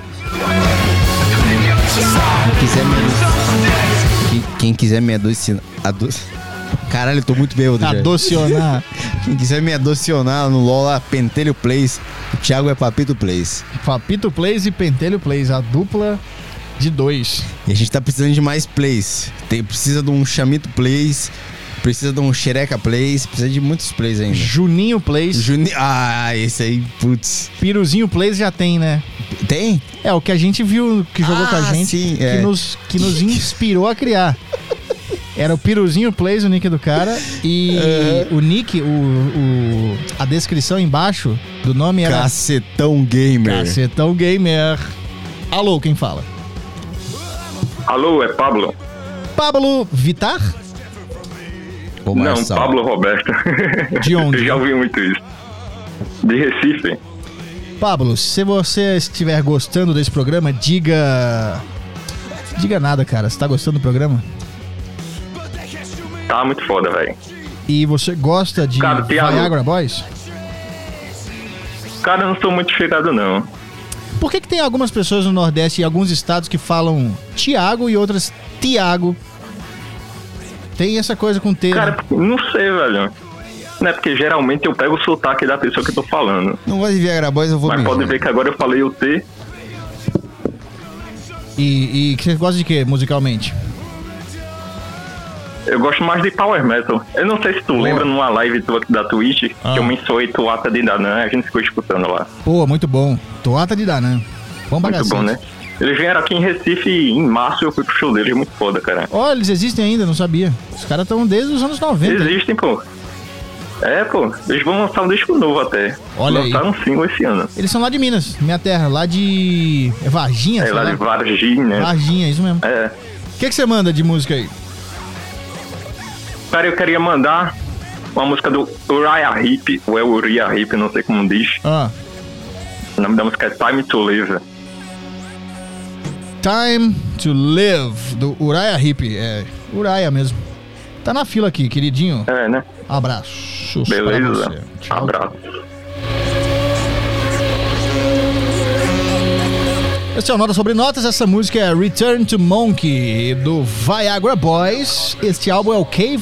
Quem quiser me, quem, quem quiser me adocinar. Ado... Caralho, eu tô muito bêbado já. Adocionar. Quem quiser me adocionar no LoL lá, Pentelho Plays. O Thiago é Papito Plays. Papito Plays e Pentelho Plays, a dupla de dois. E a gente tá precisando de mais plays. Tem, precisa de um Chamito Plays. Precisa de um Xereca Plays. Precisa de muitos plays ainda. Juninho Plays. Juni... Ah, esse aí, putz. Piruzinho Plays já tem, né? Tem? É, o que a gente viu, que jogou Ah, com a gente, sim, que, é. nos, que nos inspirou a criar. Era o Piruzinho Plays, o nick do cara, e o nick, o, o, a descrição embaixo do nome era Cacetão Gamer. Cacetão Gamer. Alô, quem fala? Alô, é Pablo? Pablo Vittar? Ô, Não, Marçal. Pablo Roberto. De onde? Eu já ouvi muito isso. De Recife. Pablo, se você estiver gostando desse programa, diga... Diga nada, cara. Você tá gostando do programa? Tá muito foda, velho. E você gosta de Cara, Thiago. Viagra Boys? Cara, eu não sou muito chegado, não. Por que que tem algumas pessoas no Nordeste e alguns estados que falam Thiago e outras Tiago? Tem essa coisa com T, Cara, né? não sei, velho. Não é porque geralmente eu pego o sotaque da pessoa que eu tô falando. Não gosto de Viagra Boys, eu vou Mas mijar. pode ver que agora eu falei o T. E, e que você gosta de quê, musicalmente? Eu gosto mais de Power Metal. Eu não sei se tu lembra numa live tua aqui da Twitch, Ah. que eu mencionei Tuata de Danã, a gente ficou escutando lá. Pô, muito bom. Toata de Danã. Bom Muito bagacinho. bom, né? Eles vieram aqui em Recife em março e eu fui pro show deles, muito foda, cara. Olha, eles existem ainda, não sabia. Os caras estão desde os anos noventa. Existem, pô. É, pô, eles vão lançar um disco novo até. Olha aí. Lançaram um single esse ano. Eles são lá de Minas, minha terra, lá de... É Varginha, É sei lá de Varginha. Varginha, isso mesmo. É. O que que você manda de música aí? Cara, eu queria mandar uma música do Uriah Heep, ou é Uriah Heep, não sei como diz. Ah, O nome da música é Time to Live. Time to Live, do Uriah Heep. É, Uriah mesmo. Tá na fila aqui, queridinho. É, né? Abraços pra Beleza. você. Tchau. Abraço. Esse é o Nota Sobre Notas, essa música é Return to Monkey, do Viagra Boys. Este álbum é o Cave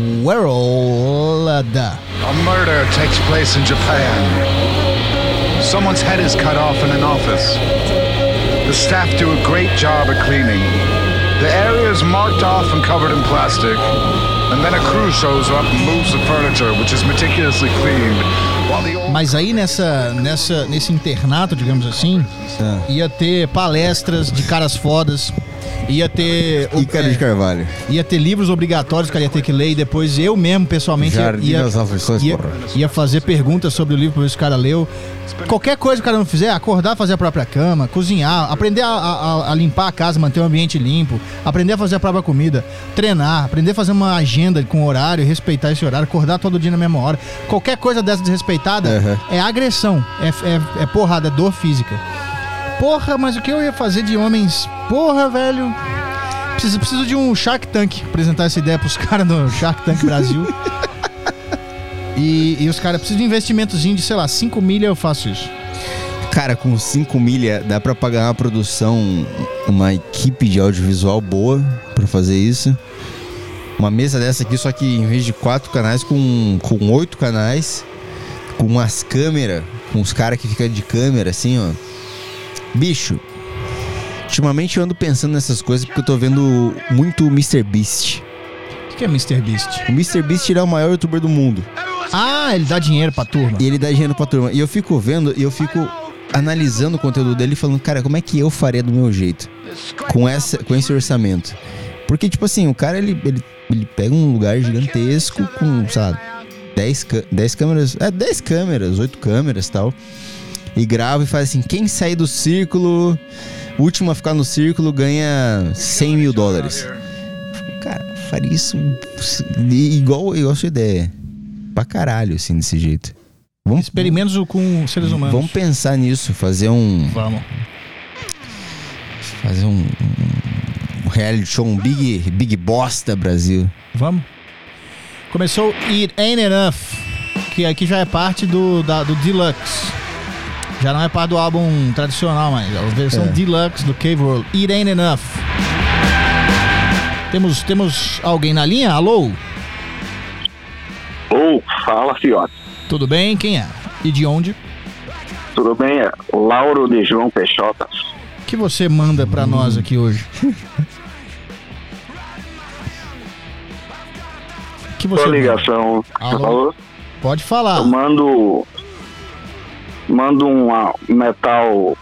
World. A murder takes place in Japan. Someone's head is cut off in an office. The staff do a great job of cleaning. The area is marked off and covered in plastic. And then a crew shows up and moves the furniture, which is meticulously cleaned. While the old Mas aí nessa, nessa, nesse internato, digamos assim, Ah. ia ter palestras de caras fodas, ia ter... Ícaro é, de Carvalho. ia ter livros obrigatórios que ela ia ter que ler e depois eu mesmo, pessoalmente, ia, Jardim ia, das Aflições, ia, porra. ia fazer perguntas sobre o livro pra ver se o cara leu. Qualquer coisa que o cara não fizer, acordar, fazer a própria cama, cozinhar, aprender a, a- a limpar a casa, manter o ambiente limpo, aprender a fazer a própria comida, treinar, aprender a fazer uma agenda com horário, respeitar esse horário, acordar todo dia na mesma hora. Qualquer coisa dessa desrespeitada Uhum. é agressão, é, é, é porrada, é dor física. Porra, mas o que eu ia fazer de homens? Porra, velho. Preciso, preciso de um Shark Tank, apresentar essa ideia pros caras do Shark Tank Brasil. E, e os caras precisam de um investimentozinho de, sei lá, cinco milha, eu faço isso. Cara, com cinco milha dá pra pagar uma produção, uma equipe de audiovisual boa pra fazer isso. Uma mesa dessa aqui, só que em vez de quatro canais, com, com oito canais, com umas câmeras, com os caras que ficam de câmera, assim, ó. Bicho, ultimamente eu ando pensando nessas coisas porque eu tô vendo muito o mister Beast. O que que é mister Beast? O mister Beast ele é o maior youtuber do mundo. Ah, ele dá dinheiro pra turma. E ele dá dinheiro pra turma. E eu fico vendo e eu fico analisando o conteúdo dele e falando, cara, como é que eu faria do meu jeito? Com, essa, com esse orçamento. Porque, tipo assim, o cara, ele, ele, ele pega um lugar gigantesco com, sei lá, dez, dez câmeras. É, dez câmeras, oito câmeras e tal. E grava e faz assim, quem sair do círculo, o último a ficar no círculo ganha cem mil dólares. Cara, faria isso igual, igual a sua ideia. Pra caralho, assim, desse jeito. Vamos, Experimentos com seres humanos. vamos pensar nisso, fazer um. Vamos. Fazer um, um reality show, um Big, Big Bosta Brasil. Vamos. Começou It Ain't Enough, que aqui já é parte do, da, do Deluxe. Já não é parte do álbum tradicional mais. É a versão É. Deluxe do Cave World. It Ain't Enough. Temos, temos alguém na linha? Alô? Ô, fala, fiote. Tudo bem? Quem é? E de onde? Tudo bem? É Lauro de João Peixoto. O que você manda pra nós aqui hoje? O que você Sua manda? ligação. Alô? Alô? Pode falar. Eu mando. Mando um ah, metal.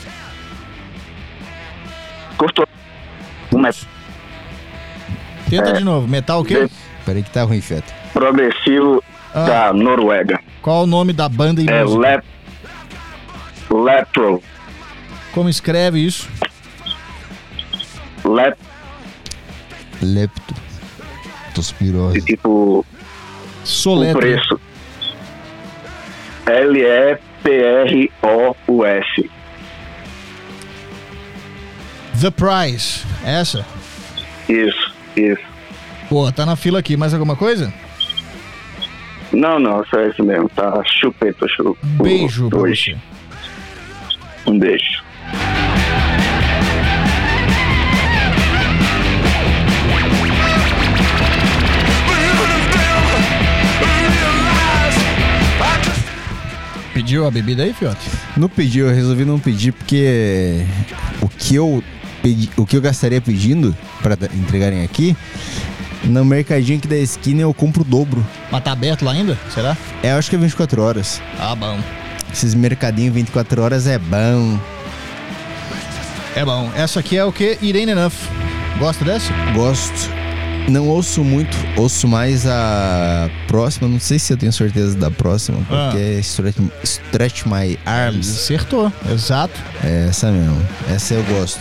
Curto. Um metal Tenta É. de novo. Metal o quê? Peraí que tá ruim, Feta. progressivo Ah. da Noruega. Qual o nome da banda e É música? Lep... Lepro. Como escreve isso? Lep... Lepto. Tospirose. Tipo. O Soletra. preço. L E P R O U S. The Price. Essa? Isso, isso. Pô, tá na fila aqui. Mais alguma coisa? Não, não, só isso mesmo. Tá chupeta, chupeta. Beijo pra você. Um beijo. Pediu a bebida aí, Fiote? Não pedi, eu resolvi não pedir porque o que eu pedi, o que eu gastaria pedindo pra entregarem aqui, no mercadinho aqui da esquina eu compro o dobro. Mas tá aberto lá ainda? Será? É, eu acho que é vinte e quatro horas. Ah, bom. Esses mercadinhos vinte e quatro horas é bom. É bom. Essa aqui é o que? Irene Enough. Gosta dessa? Gosto. Não ouço muito, ouço mais a próxima, não sei se eu tenho certeza da próxima, porque ah. é Stretch, Stretch My Arms. Acertou, exato. É essa mesmo, essa eu gosto.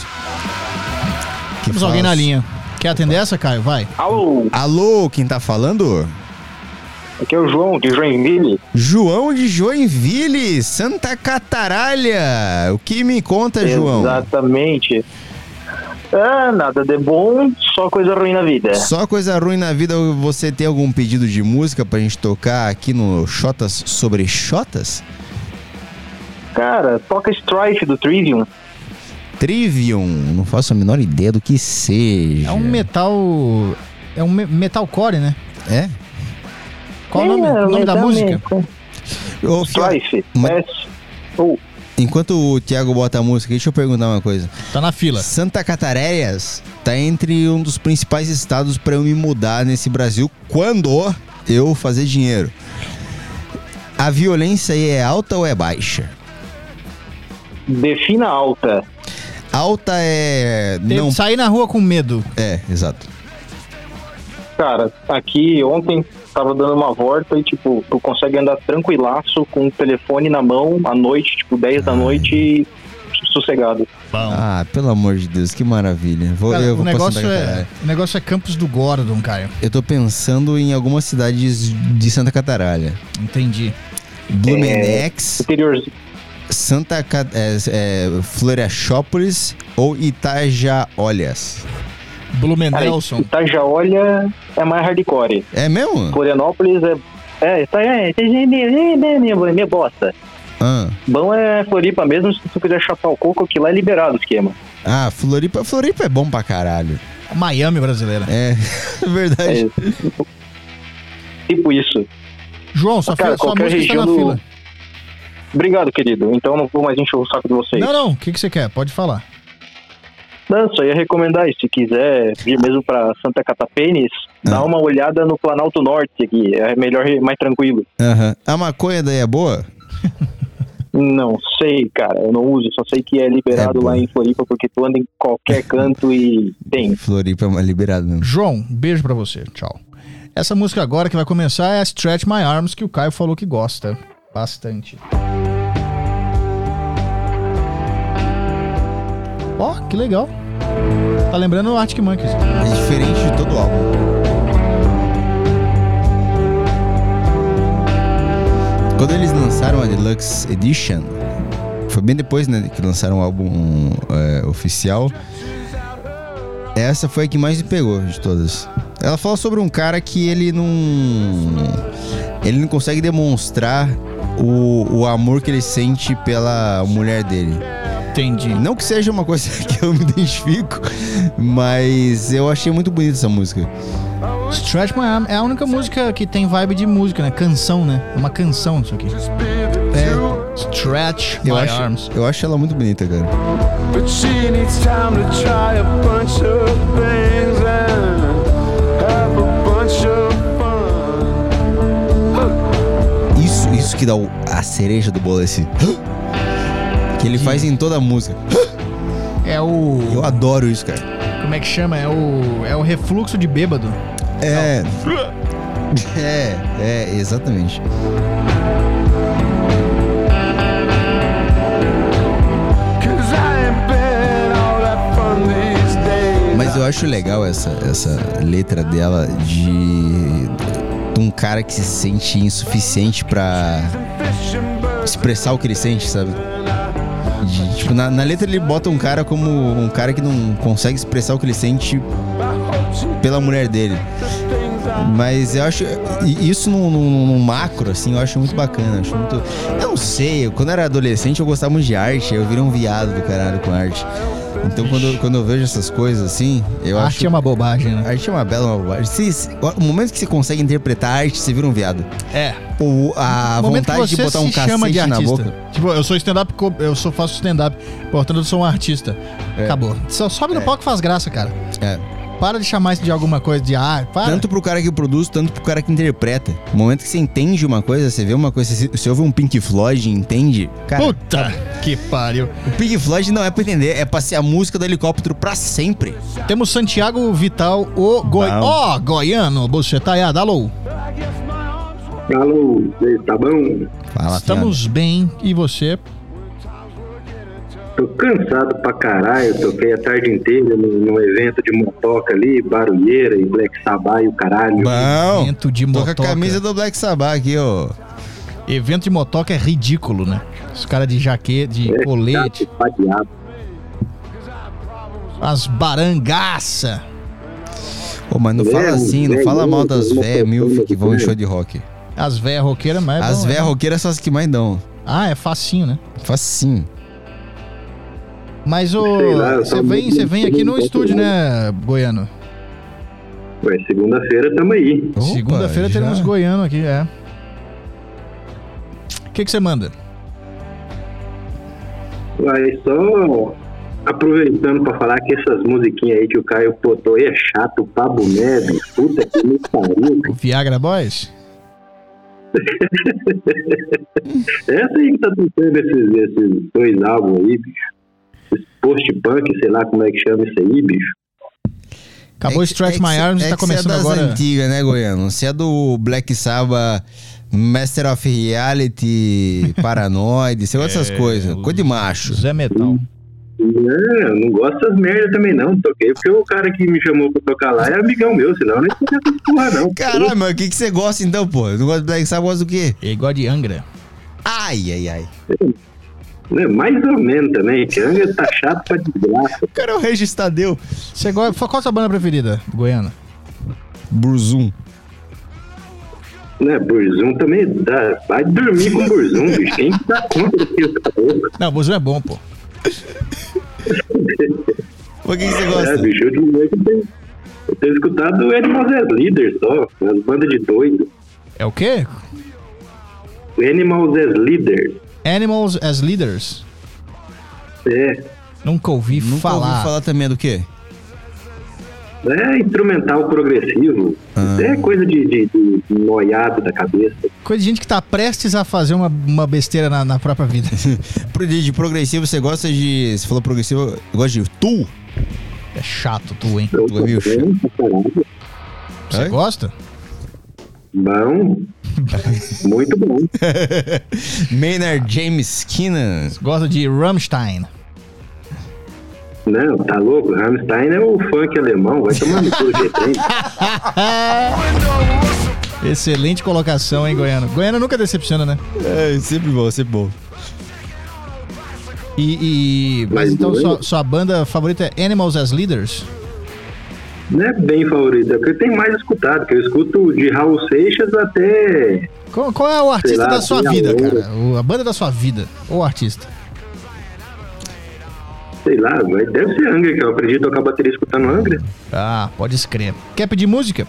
Que Temos alguém na linha. Quer atender essa, Caio? Vai. Alô? Alô, quem tá falando? Aqui é o João, de Joinville. João de Joinville, Santa Cataralha. O que me conta, João? Exatamente. Ah, nada de bom, só coisa ruim na vida. Só coisa ruim na vida. Você tem algum pedido de música pra gente tocar aqui no Xotas sobre Xotas? Cara, toca Strife do Trivium. Trivium? Não faço a menor ideia do que seja. É um metal... É um me- metalcore, né? É? Qual é, o nome, o nome da música? Ô, Strife. Mas... S... Oh. Enquanto o Thiago bota a música, deixa eu perguntar uma coisa. Tá na fila. Santa Catarelhas tá entre um dos principais estados pra eu me mudar nesse Brasil quando eu fazer dinheiro. A violência aí é alta ou é baixa? Defina alta. Alta é... Tem não... Sair na rua com medo. É, exato. Cara, aqui ontem tava dando uma volta e, tipo, tu consegue andar tranquilaço com o telefone na mão à noite, tipo, dez da noite, sossegado. Bom. Ah, pelo amor de Deus, que maravilha. Vou, Cara, eu vou o, negócio pra Santa é, Catarina. o negócio é Campos do Gordon, Caio. Eu tô pensando em algumas cidades de Santa Cataralha. Entendi. Blumenex, É, interior. Santa Ca- é, é, Florianópolis ou Itajaolhas. Blumenelson. Itajaolha é mais hardcore. É mesmo? Florianópolis é... É, Ita- é, é minha, minha bosta. Ah. Bom é Floripa mesmo, se tu quiser chapar o coco, que lá é liberado o esquema. Ah, Floripa, Floripa é bom pra caralho. Miami brasileira. É, verdade. É, tipo isso. João, sua, Cara, fila, sua qualquer música está na região do- fila. Obrigado, querido. Então eu não vou mais encher o saco de vocês. Não, não. O que, que você quer? Pode falar. Não, só ia recomendar isso. Se quiser vir mesmo pra Santa Catapênis, Ah. dá uma olhada no Planalto Norte aqui. É melhor, mais tranquilo. Aham. A maconha daí é boa? Não sei, cara. Eu não uso. Só sei que é liberado É bom. lá em Floripa, porque tu anda em qualquer canto e tem. Floripa é mais liberado mesmo. João, um beijo pra você. Tchau. Essa música agora que vai começar é a Stretch My Arms, que o Caio falou que gosta bastante. Ó, que legal. Tá lembrando o Arctic Monkeys. É diferente de todo álbum. Quando eles lançaram a Deluxe Edition, foi bem depois, né, que lançaram o álbum é, oficial. Essa foi a que mais me pegou de todas. Ela fala sobre um cara que ele não... Ele não consegue demonstrar o, o amor que ele sente pela mulher dele. Entendi. Não que seja uma coisa que eu me identifico, mas eu achei muito bonita essa música. Stretch My Arms é a única música que tem vibe de música, né? Canção, né? É uma canção isso aqui. É, Stretch eu My acho, Arms. eu acho ela muito bonita, cara. But she needs time to try a bunch of things and have a bunch of fun. Isso, isso que dá o- a cereja do bolo, esse... Que ele faz em toda a música. É o... Eu adoro isso, cara. Como é que chama? É o, é o refluxo de bêbado. É. É, é, exatamente. Cause I ain't been all that fun these days. Mas eu acho legal essa, essa letra dela de... de um cara que se sente insuficiente pra... expressar o que ele sente, sabe? De, tipo, na, na letra ele bota um cara como um cara que não consegue expressar o que ele sente pela mulher dele. Mas eu acho isso num, num, num macro, assim, eu acho muito bacana. Acho muito... Eu não sei, quando eu era adolescente eu gostava muito de arte, eu virei um viado do caralho com arte. Então quando, eu- quando eu vejo essas coisas assim, eu Arte acho. é uma bobagem, né? Arte é uma bela uma bobagem. Se, se, o momento que você consegue interpretar a arte, você vira um viado. É. O, a No momento que vontade de você botar um se chama de cacete na artista. boca. Tipo, eu sou stand-up, co- eu sou, faço stand-up, portanto eu sou um artista. Acabou. Só sobe no palco e faz graça, cara. É. Para de chamar isso de alguma coisa, de arte. Para. Tanto pro cara que produz, tanto pro cara que interpreta. No momento que você entende uma coisa, você vê uma coisa, você, você ouve um Pink Floyd e entende, cara. Puta que pariu. O Pink Floyd não é pra entender, é pra ser a música do helicóptero pra sempre. Temos Santiago Vital, o goi... Bom. Ó, goiano, bucetaiada, alô. Alô, tá bom? Fala, Estamos bem, e você? Tô cansado pra caralho, toquei a tarde inteira no, no evento de motoca ali, barulheira e Black Sabbath e o caralho. Bom, Evento de tô com a motoca. camisa do Black Sabbath aqui, ó. Evento de motoca é ridículo, né? Os caras de jaqueta, de É colete, chato pra diabo. as barangaça. Pô, mas não É, fala assim, não é, fala é, mal das é, véias é, milf é, que vão em é. show de rock. As véias roqueiras, mas... As bom, véias né? roqueiras são as que mais dão. Ah, é facinho, né? Facinho. Mas o Sei lá, eu você só vem, muito- você vem aqui no muito- estúdio, né, goiano? Ué, segunda-feira tamo aí. Opa, Segunda-feira já. teremos goiano aqui, é. O que que você manda? Ué, só aproveitando pra falar que essas musiquinhas aí que o Caio botou aí é chato pra boné, bicho. Puta que me pariu. O Viagra Boys? Essa aí que tá tocando esses, esses dois álbuns aí, bicho. Esse post-punk, sei lá como é que chama isso aí, bicho. Acabou o É que- Stretch é que My cê- Arms e é tá que cê começando é das agora. antigas, né, Goiano? Você é do Black Sabbath, Master of Reality, Paranoid, você gosta dessas coisas. Coisa de macho. Zé Metal. Não, eu não gosto dessas merdas também não. Toquei porque o cara que me chamou pra tocar lá é amigão meu, senão eu nem toquei essas porra não. Caralho, mas o que que você gosta então, pô? Não gosta de Black Sabbath, gosta do quê? Ele gosta de Angra. Ai, ai, ai. É, mais ou menos também, que Angra tá chato pra desgraça. O cara é o Regis Tadeu. Você gosta... Qual a sua banda preferida, goiana? Burzum. Né, Burzum também dá. Vai dormir com Burzum, bicho. Quem que dá conta daquilo que tá louco? Não, o Burzum é bom, pô. Por que que você É, gosta? bicho, eu tenho, eu tenho, eu tenho escutado o Animals as Leaders só, as bandas de doido. É o quê? Animals as Leaders. Animals as Leaders. É, Nunca ouvi Nunca falar. ouvi falar também do quê? é instrumental progressivo. Ah. É coisa de, de, de noiado da cabeça. Coisa de gente que tá prestes a fazer uma, uma besteira na, na própria vida. Pro- De, de progressivo, você gosta de... Você falou progressivo, eu gosto de Tu. É chato, tu, hein? Eu Tu é meio tô chato. bem pra caralho. Você Oi? gosta? Bom. Muito bom. Maynard James Skinner. Gosta de Rammstein. Não, tá louco? Rammstein é o funk alemão. Vai tomar no cu que tem. Excelente colocação, hein, Goiano? Goiano nunca decepciona, né? É, sempre bom, sempre bom. E, e- mas Mas então Goiano- sua, sua banda favorita é Animals as Leaders? Não é bem favorito, é porque eu tenho mais escutado, que eu escuto de Raul Seixas até. Qual, qual é o artista lá, da sua tem a vida, onda. cara? O- a banda da sua vida. Ou artista? Sei lá, mas deve ser Angra, que eu aprendi a tocar bateria escutando Angra. Ah, pode escrever. Quer pedir música?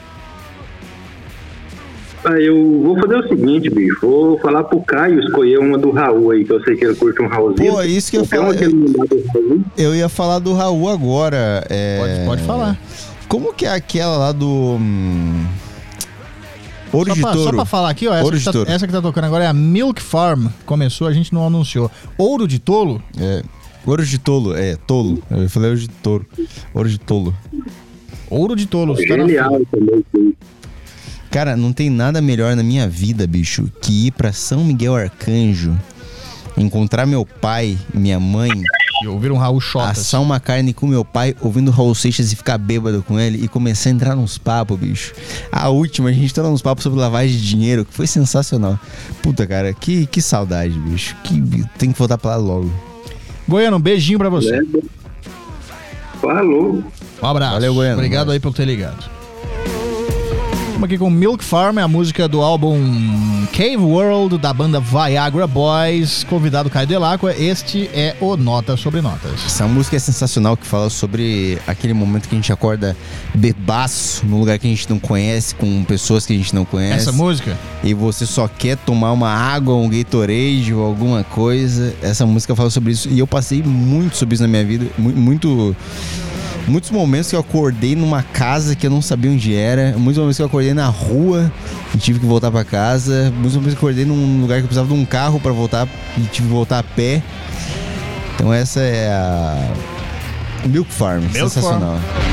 Ah, eu vou fazer o seguinte, bicho. Vou falar pro Caio escolher uma do Raul aí, que eu sei que ele curte um Raulzinho. Pô, isso que eu ia Qualquer uma falar. que ele mandar do Raul. Eu ia falar do Raul agora. é- Pode, pode falar. Como que é aquela lá do... Hum... Ouro Só de pra, Touro? só pra falar aqui, ó, essa Ouro que, de tá, Touro. essa que tá tocando agora é a Milk Farm. Começou, a gente não anunciou. Ouro de Tolo? É. Ouro de Tolo, é, Tolo. Eu falei Ouro de Touro. Ouro de Tolo. Ouro de Tolo. Você tá na Genial fila. também, sim. Cara, não tem nada melhor na minha vida, bicho, que ir pra São Miguel Arcanjo, encontrar meu pai e minha mãe E ouvir um Raul Chotas. Assar uma carne com meu pai, ouvindo Raul Seixas e ficar bêbado com ele e começar a entrar nos papos, bicho. A última, a gente tá nos papos sobre lavagem de dinheiro, que foi sensacional. Puta, cara, que, que saudade, bicho. Que, tem que voltar pra lá logo. Goiano, um beijinho pra você. Falou. Um abraço. Valeu, Goiano. Obrigado aí por ter ligado. Estamos aqui com Milk Farm, a música do álbum Cave World, da banda Viagra Boys. Convidado Caio Delacqua. Este é o Nota Sobre Notas. Essa música é sensacional, que fala sobre aquele momento que a gente acorda bebaço, num lugar que a gente não conhece, com pessoas que a gente não conhece. Essa música? E você só quer tomar uma água, um Gatorade ou alguma coisa. Essa música fala sobre isso. E eu passei muito sobre isso na minha vida. Muito... Muitos momentos que eu acordei numa casa que eu não sabia onde era. Muitos momentos que eu acordei na rua e tive que voltar pra casa. Muitos momentos que eu acordei num lugar que eu precisava de um carro pra voltar e tive que voltar a pé. Então essa é a Milk Farm, Milk sensacional.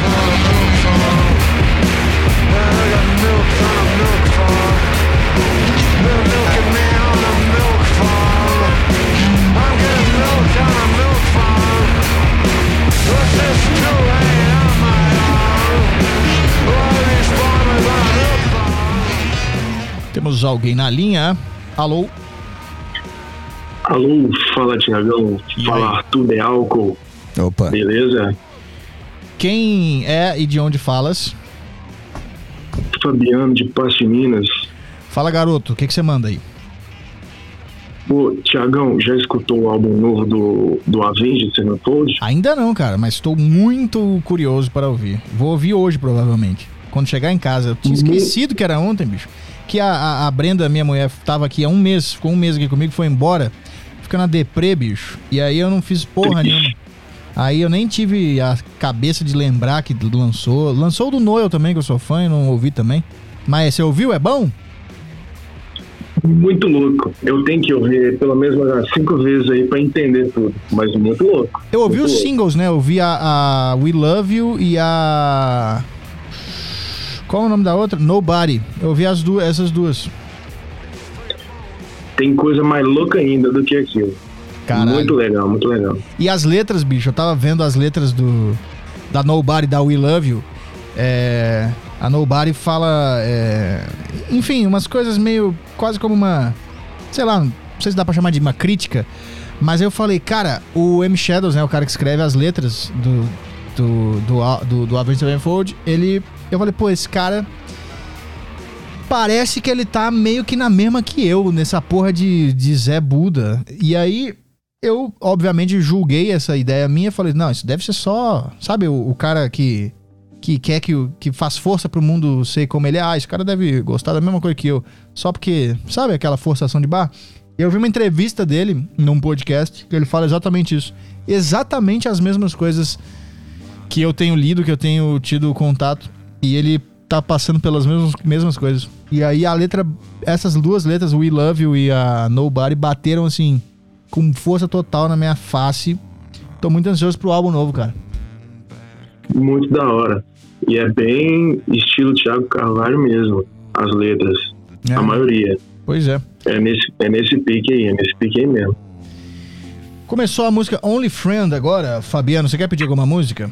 Temos alguém na linha. Alô? Alô, fala Tiagão, E fala Arthur de Álcool, Opa. beleza? Quem é e de onde falas? Fabiano de Passo de Minas. Fala, garoto, o que que você manda aí? Pô, Tiagão, já escutou o álbum novo do, do Avenged Sevenfold? Ainda não, cara, mas estou muito curioso para ouvir. Vou ouvir hoje, provavelmente. Quando chegar em casa. Eu tinha esquecido que era ontem, bicho. Que a, a, a Brenda, minha mulher, tava aqui há um mês, ficou um mês aqui comigo, foi embora. Fica na deprê, bicho. E aí eu não fiz porra nenhuma. Aí eu nem tive a cabeça de lembrar que lançou. Lançou o do Noel também, que eu sou fã e não ouvi também. Mas você ouviu? É bom? Muito louco. Eu tenho que ouvir pelo menos umas cinco vezes aí pra entender tudo. Mas muito louco. Eu ouvi muito os louco. singles, né? Eu ouvi a, a We Love You e a... Qual é o nome da outra? Nobody. Eu ouvi as duas, essas duas. Tem coisa mais louca ainda do que aquilo. Caralho. Muito legal, muito legal. E as letras, bicho, eu tava vendo as letras do da Nobody, da We Love You. É, a Nobody fala, é, enfim, umas coisas meio, quase como uma, sei lá, não sei se dá pra chamar de uma crítica, mas eu falei, cara, o M. Shadows, né, o cara que escreve as letras do do do, do, do Avenged Sevenfold, ele, eu falei, pô, esse cara parece que ele tá meio que na mesma que eu, nessa porra de, de Zé Buda. E aí eu, obviamente, julguei essa ideia minha. Falei, não, isso deve ser só... Sabe, o, o cara que, que quer que, que faz força pro mundo ser como ele é. Ah, esse cara deve gostar da mesma coisa que eu. Só porque, sabe aquela forçação de barra? Eu vi uma entrevista dele num podcast que ele fala exatamente isso. Exatamente as mesmas coisas que eu tenho lido, que eu tenho tido contato. E ele tá passando pelas mesmas, mesmas coisas. E aí a letra, essas duas letras, We Love You e a Nobody, bateram assim, com força total na minha face. Tô muito ansioso pro álbum novo, cara. Muito da hora. E é bem estilo Thiago Carvalho mesmo, as letras. É. A maioria. Pois é. É nesse, é nesse pique aí, é nesse pique aí mesmo. Começou a música Only Friend agora. Fabiano, você quer pedir alguma música?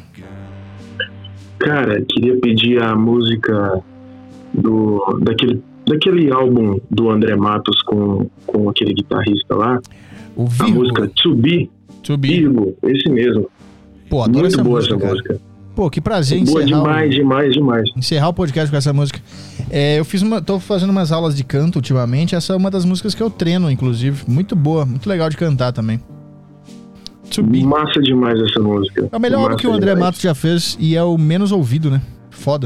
Cara, queria pedir a música do, daquele, daquele álbum do André Matos com, com aquele guitarrista lá. O A Virgo. música To Be. To Be. Virgo, esse mesmo. Pô, adoro Muito essa boa música, essa cara. música. Pô, que prazer Boa encerrar, demais, o, demais, demais. encerrar o podcast com essa música. É, eu fiz uma, tô fazendo umas aulas de canto ultimamente. Essa é uma das músicas que eu treino, inclusive. Muito boa, muito legal de cantar também. To Be. Massa demais essa música. É o melhor álbum Massa que o André demais. Matos já fez e é o menos ouvido, né? Foda.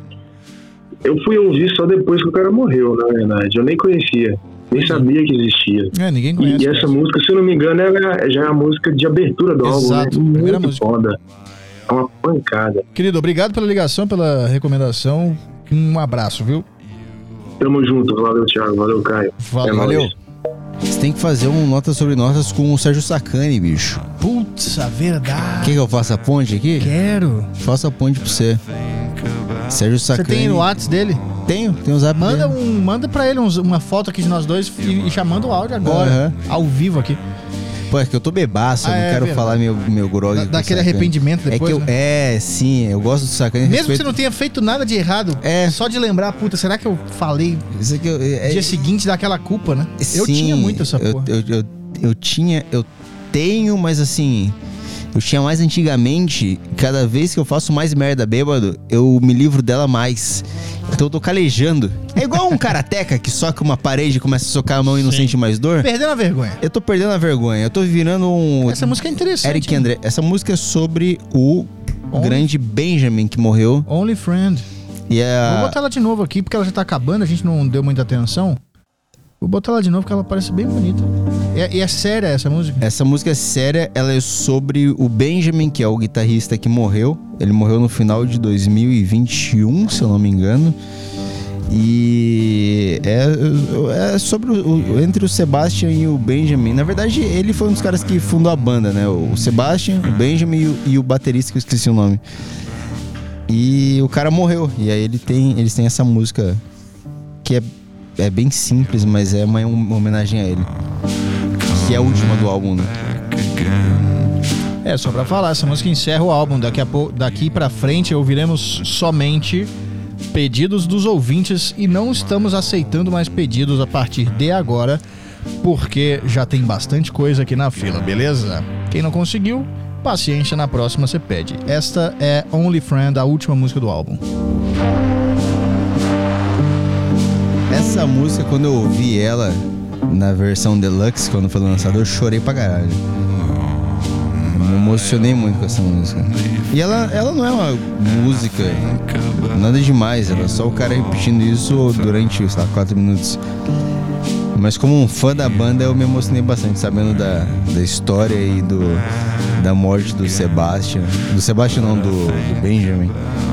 Eu fui ouvir só depois que o cara morreu, na verdade. Eu nem conhecia. Nem sabia que existia. É, ninguém conhece. E essa essa. música, se eu não me engano, ela já é a música de abertura do Exato, álbum, né? primeira Muito música. foda. É uma pancada. Querido, obrigado pela ligação, pela recomendação. Um abraço, viu? Tamo junto. Valeu, Thiago. Valeu, Caio. Valeu. É nóis. Valeu. Você tem que fazer um Notas sobre Notas com o Sérgio Sacani, bicho. Putz, a verdade. Quer que eu faça a ponte aqui? Quero. Faça a ponte pra você. Sérgio Você Sacani. tem no WhatsApp dele? Tenho, tem o zap Manda, dele. um, manda pra ele uns- uma foto aqui de nós dois e, e chamando o áudio agora. Aham. Ao vivo aqui. Pô, é que eu tô bebaço, eu Ah, não é quero verdade. falar meu, meu grog. Dá- com dá aquele sacane. arrependimento depois, É, que eu, né? é, sim, eu gosto do sacane. Mesmo respeito- que você não tenha feito nada de errado, É. só de lembrar, puta, será que eu falei Isso aqui eu, é, dia seguinte daquela culpa, né? Eu sim, tinha muito essa eu, porra. Eu, eu, eu tinha, eu tenho, mas assim, eu tinha mais antigamente. Cada vez que eu faço mais merda bêbado, eu me livro dela mais. Então eu tô calejando. É igual um karateca que soca uma parede e começa a socar a mão e não Sim. sente mais dor. Perdendo a vergonha. Eu tô perdendo a vergonha. Eu tô virando um. Essa música é interessante. Eric hein? André. Essa música é sobre o Only- grande Benjamin que morreu. Only Friend. E é Vou a. botar ela de novo aqui, porque ela já tá acabando, a gente não deu muita atenção. Vou botar ela de novo, porque ela parece bem bonita. E é, e é séria essa música? Essa música é séria, ela é sobre o Benjamin, que é o guitarrista que morreu. Ele morreu no final de dois mil e vinte e um, se eu não me engano. E é, é sobre o, o- entre o Sebastian e o Benjamin. Na verdade, ele foi um dos caras que fundou a banda, né? O Sebastian, o Benjamin e o, e o baterista, que eu esqueci o nome. E o cara morreu. E aí ele tem, eles têm essa música que é, é bem simples, mas é uma, uma homenagem a ele. Que é a última do álbum, né? É, só pra falar, essa música encerra o álbum. Daqui, a pou... Daqui pra frente ouviremos somente pedidos dos ouvintes e não estamos aceitando mais pedidos a partir de agora, porque já tem bastante coisa aqui na fila, beleza? Quem não conseguiu, paciência, na próxima você pede. Esta é Only Friend, a última música do álbum. Essa música, quando eu ouvi ela na versão deluxe, quando foi lançada, eu chorei pra caralho. Eu me emocionei muito com essa música. E ela, ela não é uma música nada demais, ela é só o cara repetindo isso durante, sei lá, quatro minutos. Mas como um fã da banda, eu me emocionei bastante, sabendo da, da história e do, da morte do Sebastian. Do Sebastian não, do, do Benjamin.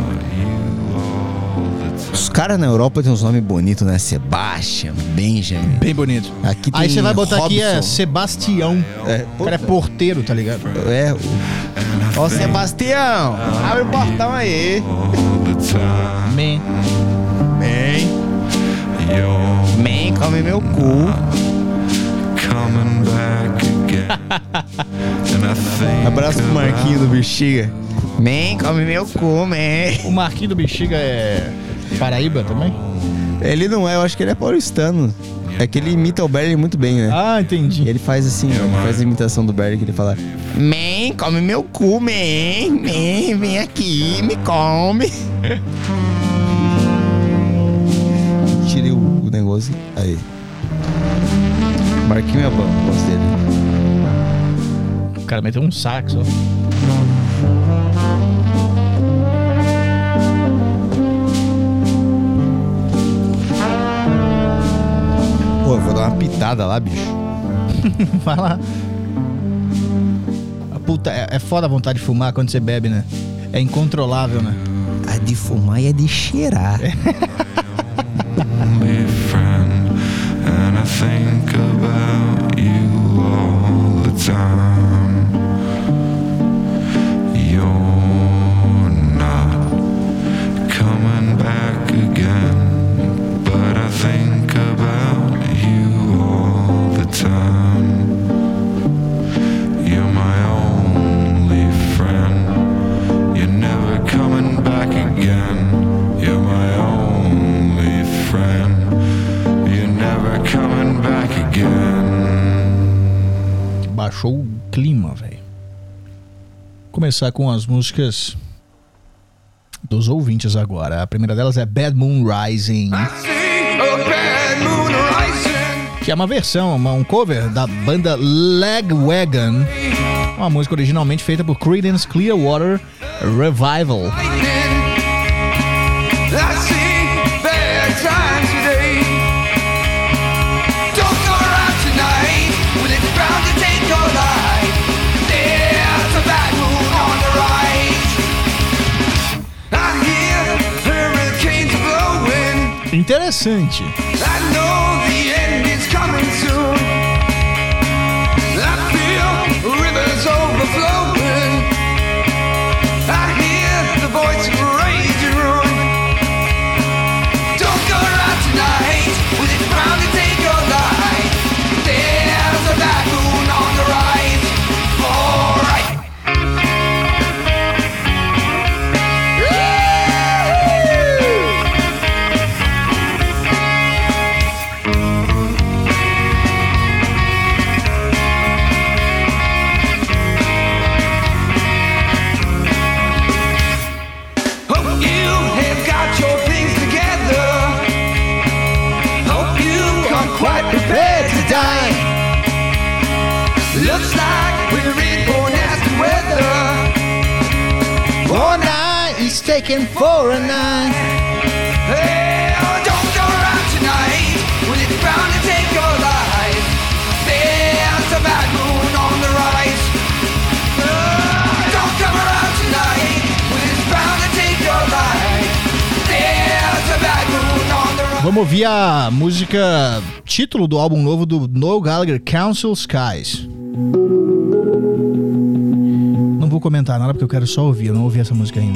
Os caras na Europa têm uns nomes bonitos, né? Sebastian, Benjamin. Bem bonito. Aqui tem Aí você vai botar aqui é Robson. Sebastião. É, O cara é porteiro, tá ligado? É. o- Ó, Sebastião, abre o portão aí. Man. Man, come meu cu. Abraço pro Marquinho do Bexiga. Man, come meu cu, man. O Marquinho do Bexiga é Paraíba também? Ele não é, eu acho que ele é paulistano. É que ele imita o Berli muito bem, né? Ah, entendi. Ele faz assim, ó, ele faz a imitação do Berli que ele fala: Man, come meu cu, man. Man, vem aqui, me come. Tirei o, o negócio. Aí. Marquinho é bom, gosto dele. O cara meteu um sax, ó. Pô, eu vou dar uma pitada lá, bicho. Vai lá. A puta, é, é foda a vontade de fumar quando você bebe, né? É incontrolável, né? A de fumar e a de cheirar. And I think about you all the time. You're not coming back again, but I think about you all the time. You're my only friend. You're never coming back again. You're my only friend. You're never coming back again. Baixou o clima, velho. Começar com as músicas dos ouvintes agora. A primeira delas é Bad Moon Rising, que é uma versão, uma, um cover da banda Lagwagon. Uma música originalmente feita por Creedence Clearwater Revival. I see bad times today. Don't go around tonight when it's bound to take your life. There's a bad moon on the rise. I hear hurricanes blowing. Interessante. I know the end is coming soon. I feel rivers overflowing. I hear the voice of rage and ruin. Don't go around tonight with it bound to take your life. There's a bad moon on the rise. taken for a night. Hey, oh, don't come around tonight when it's bound to take your life. There's a bad moon on the rise. Oh, don't come around tonight when it's bound to take your life. There's a bad moon on the rise. Vamos ouvir a música título do álbum novo do Noel Gallagher, Council Skies. Não vou comentar nada porque eu quero só ouvir, eu não ouvi essa música ainda.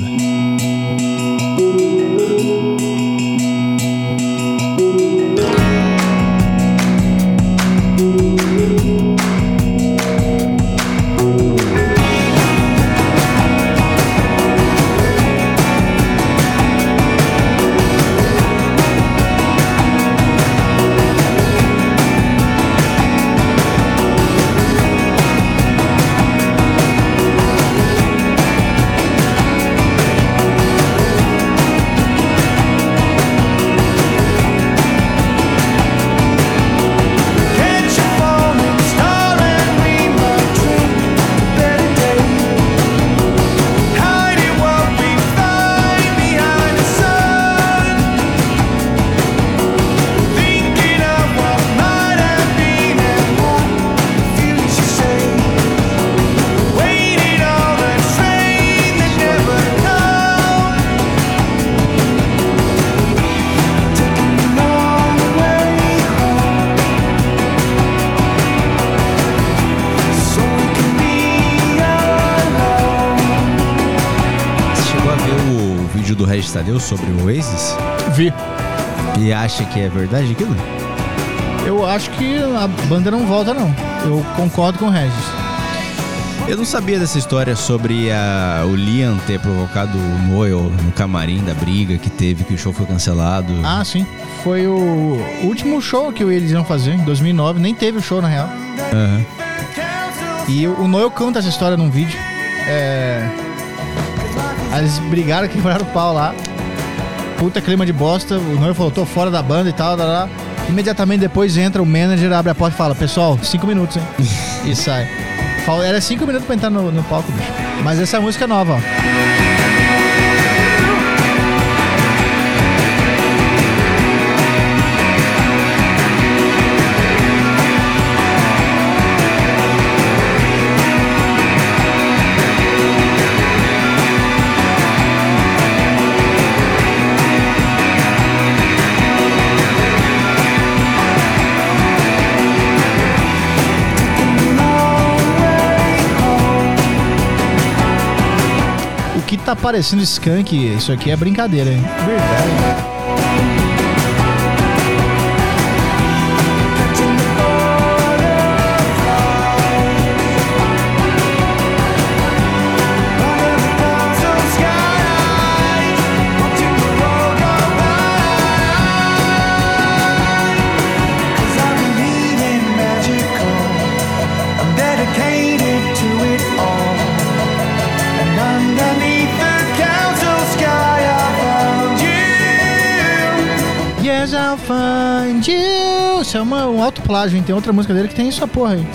Tadeu sobre o Oasis? Vi. E acha que é verdade aquilo? Eu acho que a banda não volta, não. Eu concordo com o Regis. Eu não sabia dessa história sobre a, o Liam ter provocado o Noel no camarim da briga que teve, que o show foi cancelado. Ah, sim. Foi o último show que eles iam fazer, em dois mil e nove. Nem teve o show, na real. Uhum. E o Noel canta essa história num vídeo. É... Eles brigaram, quebraram o pau lá. Puta clima de bosta. O Noel falou, tô fora da banda e tal, tal, tal. Imediatamente depois entra o manager, abre a porta e fala, pessoal, cinco minutos, hein? E sai. Era cinco minutos pra entrar no, no palco, bicho. Mas essa música é nova, ó. O que tá parecendo skunk, isso aqui é brincadeira, hein? Verdade. I'll find you. Isso é uma, um alto plágio, hein? Tem outra música dele que tem essa porra aí.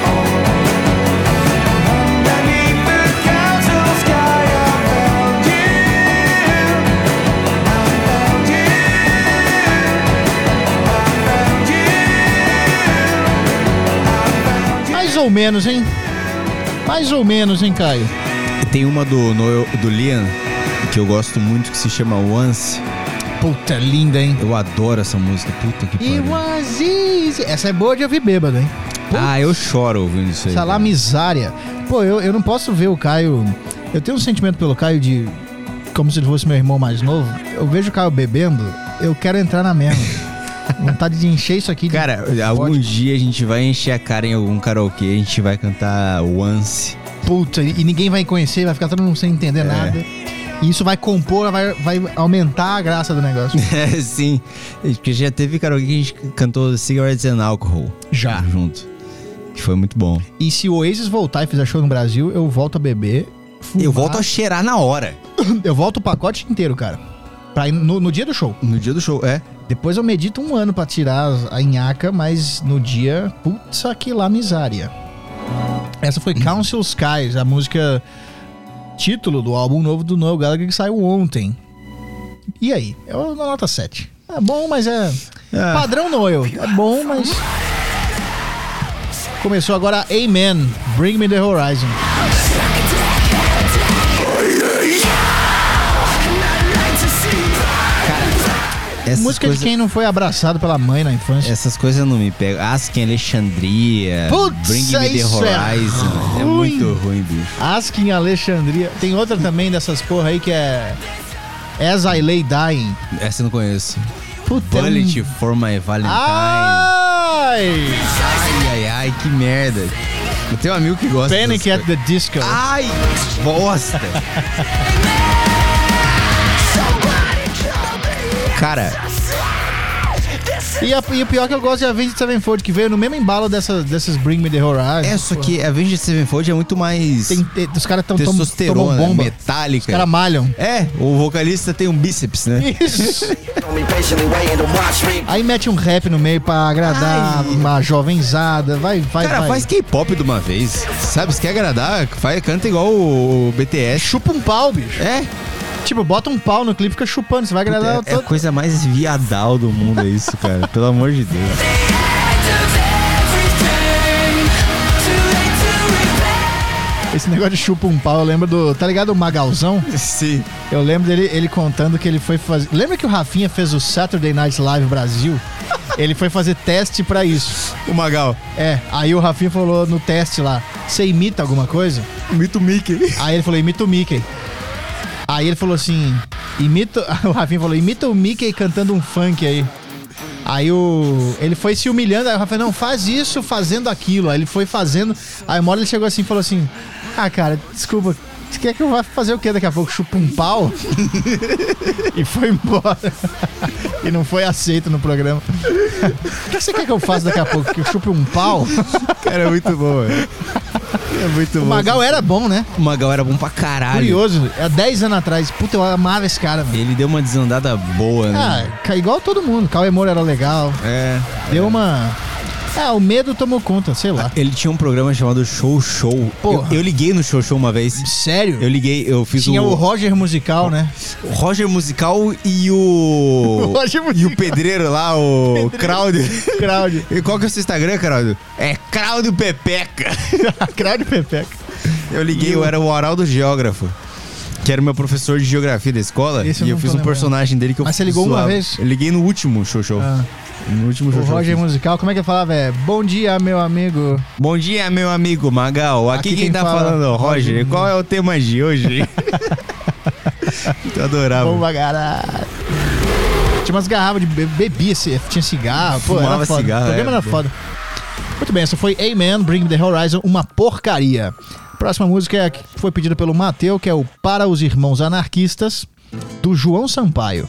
Mais ou menos, hein? Mais ou menos, hein, Caio? Tem uma do, no, do Liam que eu gosto muito que se chama Once. Puta, linda, hein? Eu adoro essa música, puta que pariu. It was easy. Essa é boa de ouvir bêbado, hein? Puta. Ah, eu choro ouvindo isso aí. Essa lá miséria. Pô, eu, eu não posso ver o Caio... Eu tenho um sentimento pelo Caio de... Como se ele fosse meu irmão mais novo. Eu vejo o Caio bebendo, eu quero entrar na merda. Vontade de encher isso aqui. Cara, de... algum Pode. dia a gente vai encher a cara em algum karaokê, a gente vai cantar Once. Puta, e ninguém vai conhecer, vai ficar todo mundo sem entender é. nada. E isso vai compor, vai, vai aumentar a graça do negócio. É, sim. Porque já teve karaokê que a gente cantou Cigarettes and Alcohol. Já. Junto. Que foi muito bom. E se o Oasis voltar e fizer show no Brasil, eu volto a beber. Fumar. Eu volto a cheirar na hora. Eu volto o pacote inteiro, cara. Pra ir no, no dia do show. No dia do show, é. Depois eu medito um ano pra tirar a nhaca, mas no dia, putz, aqui lá miséria. Essa foi Council Skies, a música título do álbum novo do Noel Gallagher que saiu ontem. E aí? Eu dou nota sete. É bom, mas é... Ah. Padrão Noel. É bom, mas... Começou agora Amen, Bring Me The Horizon. Essas Música coisa- de quem não foi abraçado pela mãe na infância. Essas coisas não me pegam. Asking Alexandria, Putz, Bring Me The isso é Horizon. É, ruim. muito ruim, bicho. Asking Alexandria. Tem outra também dessas porra aí que é... As I Lay Dying. Essa eu não conheço. Puta, é um- Bullet for My Valentine. Ai! Ai, ai, ai, que merda. Eu tenho um amigo que gosta Panic dessas at the Disco. Ai, bosta. Cara, E, a- e o pior é que eu gosto de Avenged Sevenfold, que veio no mesmo embalo dessas, dessas Bring Me The Horizon. é só que Avenged Sevenfold é muito mais Tem, tem- os caras tão, tão tomam testosterona, bomba. metálica. Os caras malham. É, o vocalista tem um bíceps, né? Isso. Aí mete um rap no meio pra agradar Ai. uma jovenzada. Vai, vai, Cara, vai. faz K-pop de uma vez. Sabe, se quer agradar, faz, canta igual o B T S. Chupa um pau, bicho. É, Tipo, bota um pau no clipe e fica chupando. Você vai agradar é, é a todo... coisa mais viadal do mundo, é isso, cara. Pelo amor de Deus. Esse negócio de chupa um pau, eu lembro do... Tá ligado o Magalzão? Sim. Eu lembro dele ele contando que ele foi fazer... Lembra que o Rafinha fez o Saturday Night Live Brasil? Ele foi fazer teste pra isso. O Magal. É, aí o Rafinha falou no teste lá, você imita alguma coisa? Imita o Mickey. Aí ele falou, imita o Mickey. Aí ele falou assim, imita... O Rafinha falou, imita o Mickey cantando um funk aí. Aí o... Ele foi se humilhando, aí o Rafinha, não, faz isso fazendo aquilo. Aí ele foi fazendo, aí uma hora ele chegou assim e falou assim, ah, cara, desculpa, você quer que eu vá fazer o quê daqui a pouco? Chupa um pau? E foi embora. E não foi aceito no programa. O que você quer que eu faça daqui a pouco? Que eu chupe um pau? Cara, é muito bom, velho. É muito O bom. Magal era bom, né? O Magal era bom pra caralho. Curioso, há dez anos atrás. Puta, eu amava esse cara, mano. Ele deu uma desandada boa, né? Ah, ca- igual todo mundo. Cauê Moura era legal. É. Deu uma... Ah, o medo tomou conta, sei lá. Ele tinha um programa chamado Show Show. Porra. Eu, eu liguei no Show Show uma vez. Sério? Eu liguei, eu fiz Tinha o... o Roger Musical, né? o Roger Musical e o... O Roger E o Musical. pedreiro lá, o Claudio. Claudio. E qual que é o seu Instagram, Claudio? É Claudio Pepeca. Claudio Pepeca. Eu liguei, E eu o- era o Araldo Geógrafo, que era o meu professor de geografia da escola. Esse eu e eu não fiz tô um lembrando. personagem dele que eu Mas você ligou uma zoava. vez? Eu liguei no último Show Show. Ah, No último o Show Show. Roger eu fiz. Musical, como é que eu falava? É, bom dia, meu amigo. Bom dia, meu amigo Magal. Aqui, Aqui quem, quem tá fala- falando é o Roger. Roger. Qual é o tema de hoje? Eu adorava. Bom pra caralho. Tinha umas garrafas de be- bebia, ci- tinha cigarro. Pô, Fumava era foda. cigarro, O programa é. era foda. Muito bem, essa foi Amen, Bring the Horizon, uma porcaria. Próxima música é a que foi pedida pelo Mateu, que é o Para os Irmãos Anarquistas, do João Sampaio.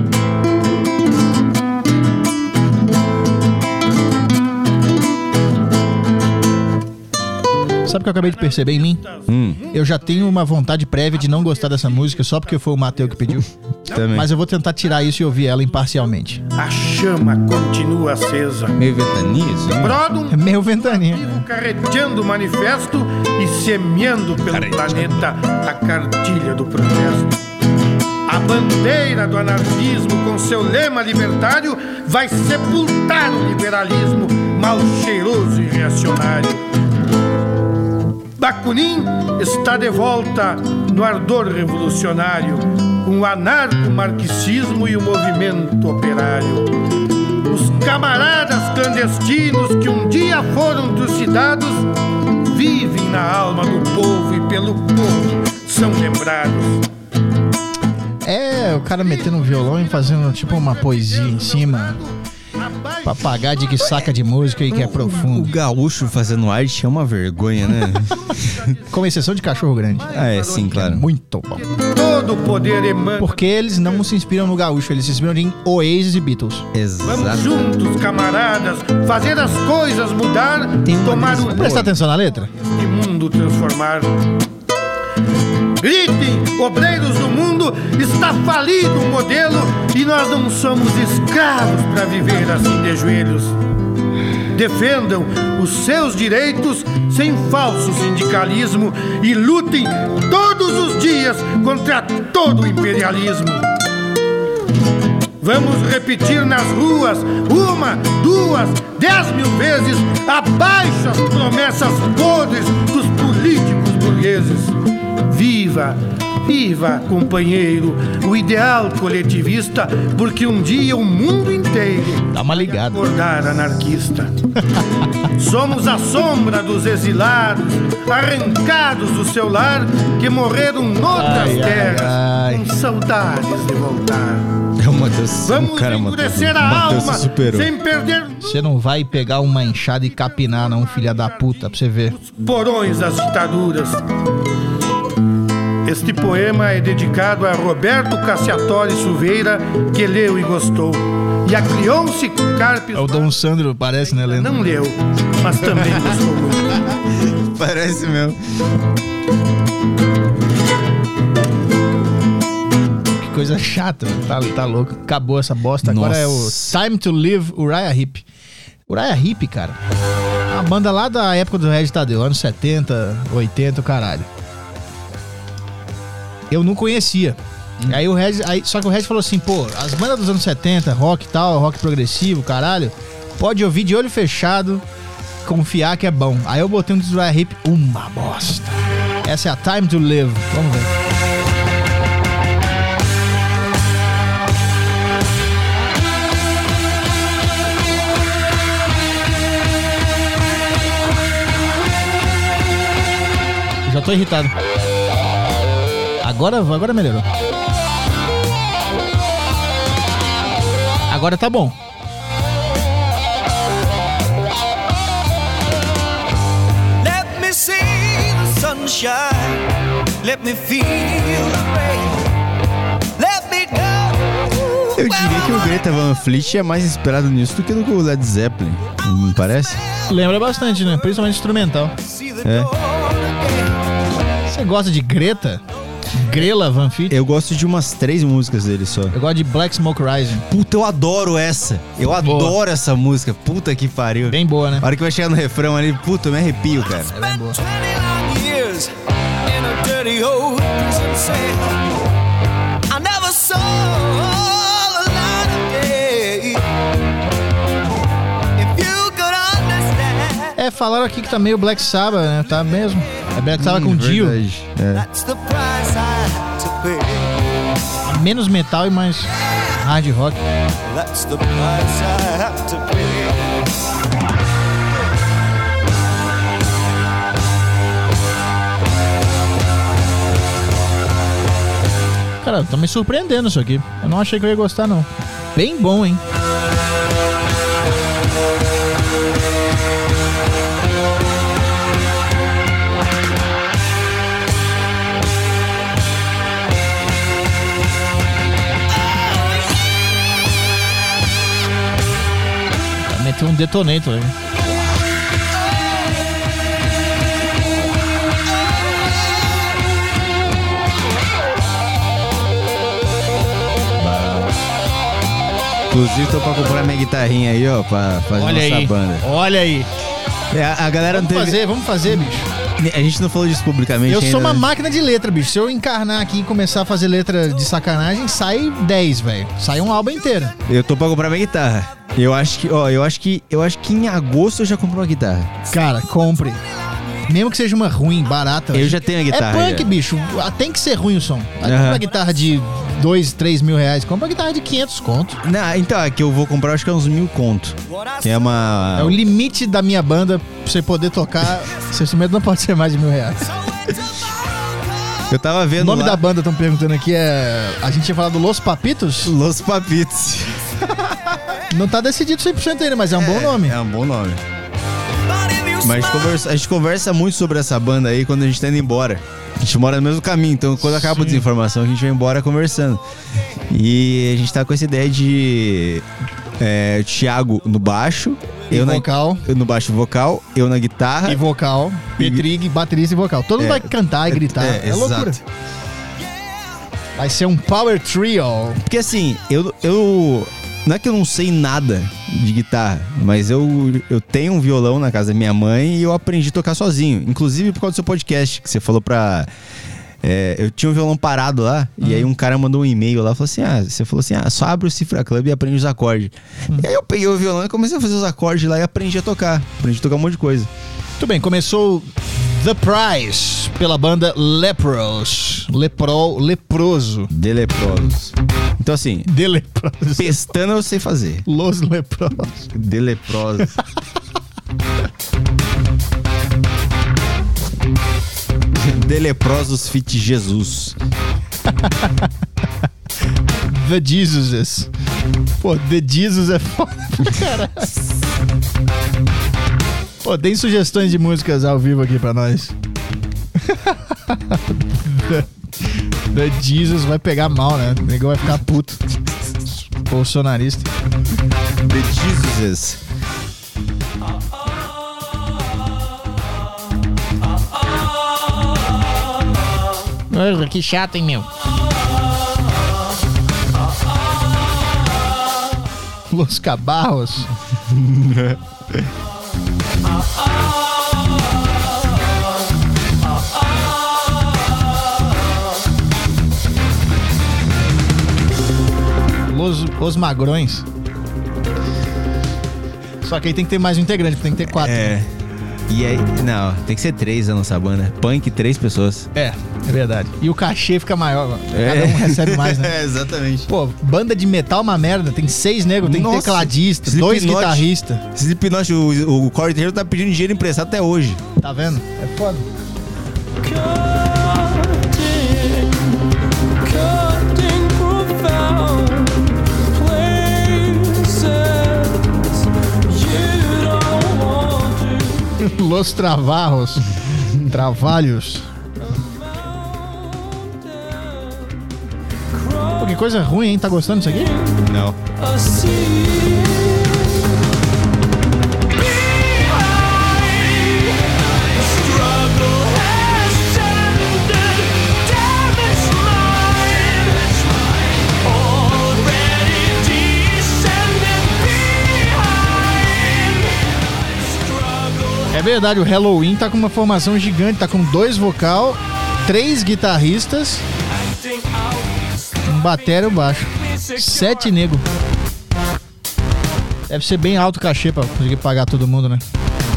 Sabe o que eu acabei de perceber em mim? Hum, Eu já tenho uma vontade prévia de não gostar dessa música só porque foi o Mateu que pediu. também. Mas eu vou tentar tirar isso e ouvir ela imparcialmente. A chama continua acesa. Meio ventania, assim. Brodum É meio ventaninha. carreteando o manifesto e semeando pelo planeta a cartilha do protesto. A bandeira do anarquismo com seu lema libertário vai sepultar o liberalismo mal cheiroso e reacionário. Bakunin está de volta no ardor revolucionário, com o anarco-marxismo e o movimento operário. Os camaradas clandestinos que um dia foram trucidados vivem na alma do povo e pelo povo são lembrados. É, o cara metendo um violão e fazendo tipo uma poesia em cima. Papagaio de que saca de música e que é O profundo. gaúcho fazendo arte é uma vergonha, né? Com exceção de Cachorro Grande. Ah, é, sim, claro. Muito bom. Todo o poder emana. Porque eles não se inspiram no gaúcho, eles se inspiram em Oasis e Beatles. Vamos Exato. juntos, camaradas, fazer as coisas mudar, Tem uma tomar brisa o Presta atenção na letra. e mundo transformar. Gritem, obreiros do mundo, está falido o modelo e nós não somos escravos para viver assim de joelhos. defendam os seus direitos sem falso sindicalismo e lutem todos os dias contra todo o imperialismo. Vamos repetir nas ruas uma, duas, dez mil vezes abaixo as promessas podres dos políticos burgueses. Viva, viva, companheiro, o ideal coletivista, porque um dia o mundo inteiro dá uma ligada. Vai acordar anarquista. Somos a sombra dos exilados, arrancados do seu lar, que morreram noutras ai, terras, ai, ai. com saudades de voltar. É uma das... Vamos cara, endurecer a alma sem perder Você não vai pegar uma enxada e capinar, não, filha da puta, pra você ver. os porões das ditaduras. Este poema é dedicado a Roberto Cassiatori Silveira, que leu e gostou. E a Cleonce Carpes... É o Dom Sandro, parece, né, Lendo? Não leu, mas também gostou muito. Parece mesmo. Que coisa chata, tá, tá louco. Acabou essa bosta. Agora Nossa. é o Time to Live, Uriah Heep. Uriah Heep, cara, a banda lá da época do Regis Tadeu, anos setenta, oitenta, caralho. Eu não conhecia. Hum. Aí o Regis, aí, só que o Regis falou assim, pô, as bandas dos anos setenta, rock e tal, rock progressivo, caralho, pode ouvir de olho fechado, confiar que é bom. Aí eu botei um do Uriah Heep, uma bosta. Essa é a Time to Live. Vamos ver. Já tô irritado. Agora, agora melhorou. Agora tá bom. Let me see the sunshine. Let me feel the rain. Let me go. Eu diria que o Greta Van Fleet é mais inspirado nisso do que do Led Zeppelin. Não parece? Lembra bastante, né? Principalmente instrumental. É. Você gosta de Greta? Grela Van Fleet? Eu gosto de umas três músicas dele só. Eu gosto de Black Smoke Rising. Puta, eu adoro essa. Eu boa. adoro essa música. Puta que pariu. Bem boa, né? A hora que vai chegar no refrão ali, puta, eu me arrepio, cara. É bem boa. É, falaram aqui que tá meio Black Sabbath, né? Tá mesmo. É Black Sabbath hum, com Dio. É. Menos metal e mais hard rock. Cara, tá me surpreendendo isso aqui. Eu não achei que eu ia gostar, não. Bem bom, hein? Meteu um detonator aí. Inclusive tô pra comprar minha guitarrinha aí, ó, pra fazer Olha nossa aí. banda. Olha aí. É, a, a galera vamos não teve... fazer, vamos fazer, bicho. A gente não falou disso publicamente Eu ainda, sou uma né? máquina de letra, bicho. Se eu encarnar aqui e começar a fazer letra de sacanagem, sai dez, velho. Sai um álbum inteiro. Eu tô pra comprar minha guitarra. Eu acho que, ó, eu acho que, eu acho que em agosto eu já compro uma guitarra. Cara, compre. Mesmo que seja uma ruim, barata. Eu já tenho a guitarra. É punk, já. bicho. Tem que ser ruim o som. Aí Uhum. compra uma guitarra de dois, três mil reais. Compra uma guitarra de quinhentos conto. Não, então, a que eu vou comprar acho que é uns mil conto. Que é uma... É o limite da minha banda pra você poder tocar. Seu instrumento não pode ser mais de mil reais. Eu tava vendo O nome lá... da banda, estão perguntando aqui, é... A gente tinha falado Los Papitos? Los Papitos. Não tá decidido cem por cento ainda, mas é um é, bom nome. É um bom nome. Mas a gente, conversa, a gente conversa muito sobre essa banda aí quando a gente tá indo embora. A gente mora no mesmo caminho, então quando acaba a desinformação a gente vai embora conversando. E a gente tá com essa ideia de é, Thiago no baixo, E eu vocal. Na, eu no baixo vocal, eu na guitarra. E vocal, Petrig, baterista e vocal. Todo mundo É, vai cantar e gritar. é, É, exato. loucura. Vai ser um power trio. Porque assim, eu, eu Não é que eu não sei nada de guitarra, mas eu, eu tenho um violão na casa da minha mãe e eu aprendi a tocar sozinho. Inclusive por causa do seu podcast, que você falou pra... É, eu tinha um violão parado lá, uhum. e aí um cara mandou um e-mail lá, falou assim, ah, você falou assim, ah, só abre o Cifra Club e aprende os acordes. Uhum. E aí eu peguei o violão e comecei a fazer os acordes lá e aprendi a tocar. Aprendi a tocar um monte de coisa. Muito bem, começou The Price pela banda Lepros. Lepro, leproso. De Leprosos. Então assim, De Leprosos. Pestana eu sei fazer. Los Leprosos. De Leprosos. De Leprosos fit Jesus. The Jesuses. Pô, The Jesus é foda pra caralho. Pô, tem sugestões de músicas ao vivo aqui pra nós. The, The Jesus vai pegar mal, né? O negão vai ficar puto. Bolsonarista. The Jesuses. Ai, que chato, hein, meu? Los Cabarros. Los, os Magrões. Só que aí tem que ter mais um integrante, tem que ter quatro. É. E aí, não, tem que ser três a nossa banda. Punk, três pessoas. É, é verdade. E o cachê fica maior, é. Cada um recebe mais, né? É, exatamente. Pô, banda de metal é uma merda. Tem seis negros, tem nossa, tecladista, dois guitarristas. Slipknot, o, o Corey Taylor tá pedindo dinheiro emprestado até hoje. Tá vendo? É foda. Los Travarros. Travalhos. Pô, que coisa ruim, hein? Tá gostando disso aqui? Não. É verdade, o Halloween tá com uma formação gigante, tá com dois vocal, três guitarristas, um batera e um baixo. Sete negros. Deve ser bem alto o cachê pra conseguir pagar todo mundo, né?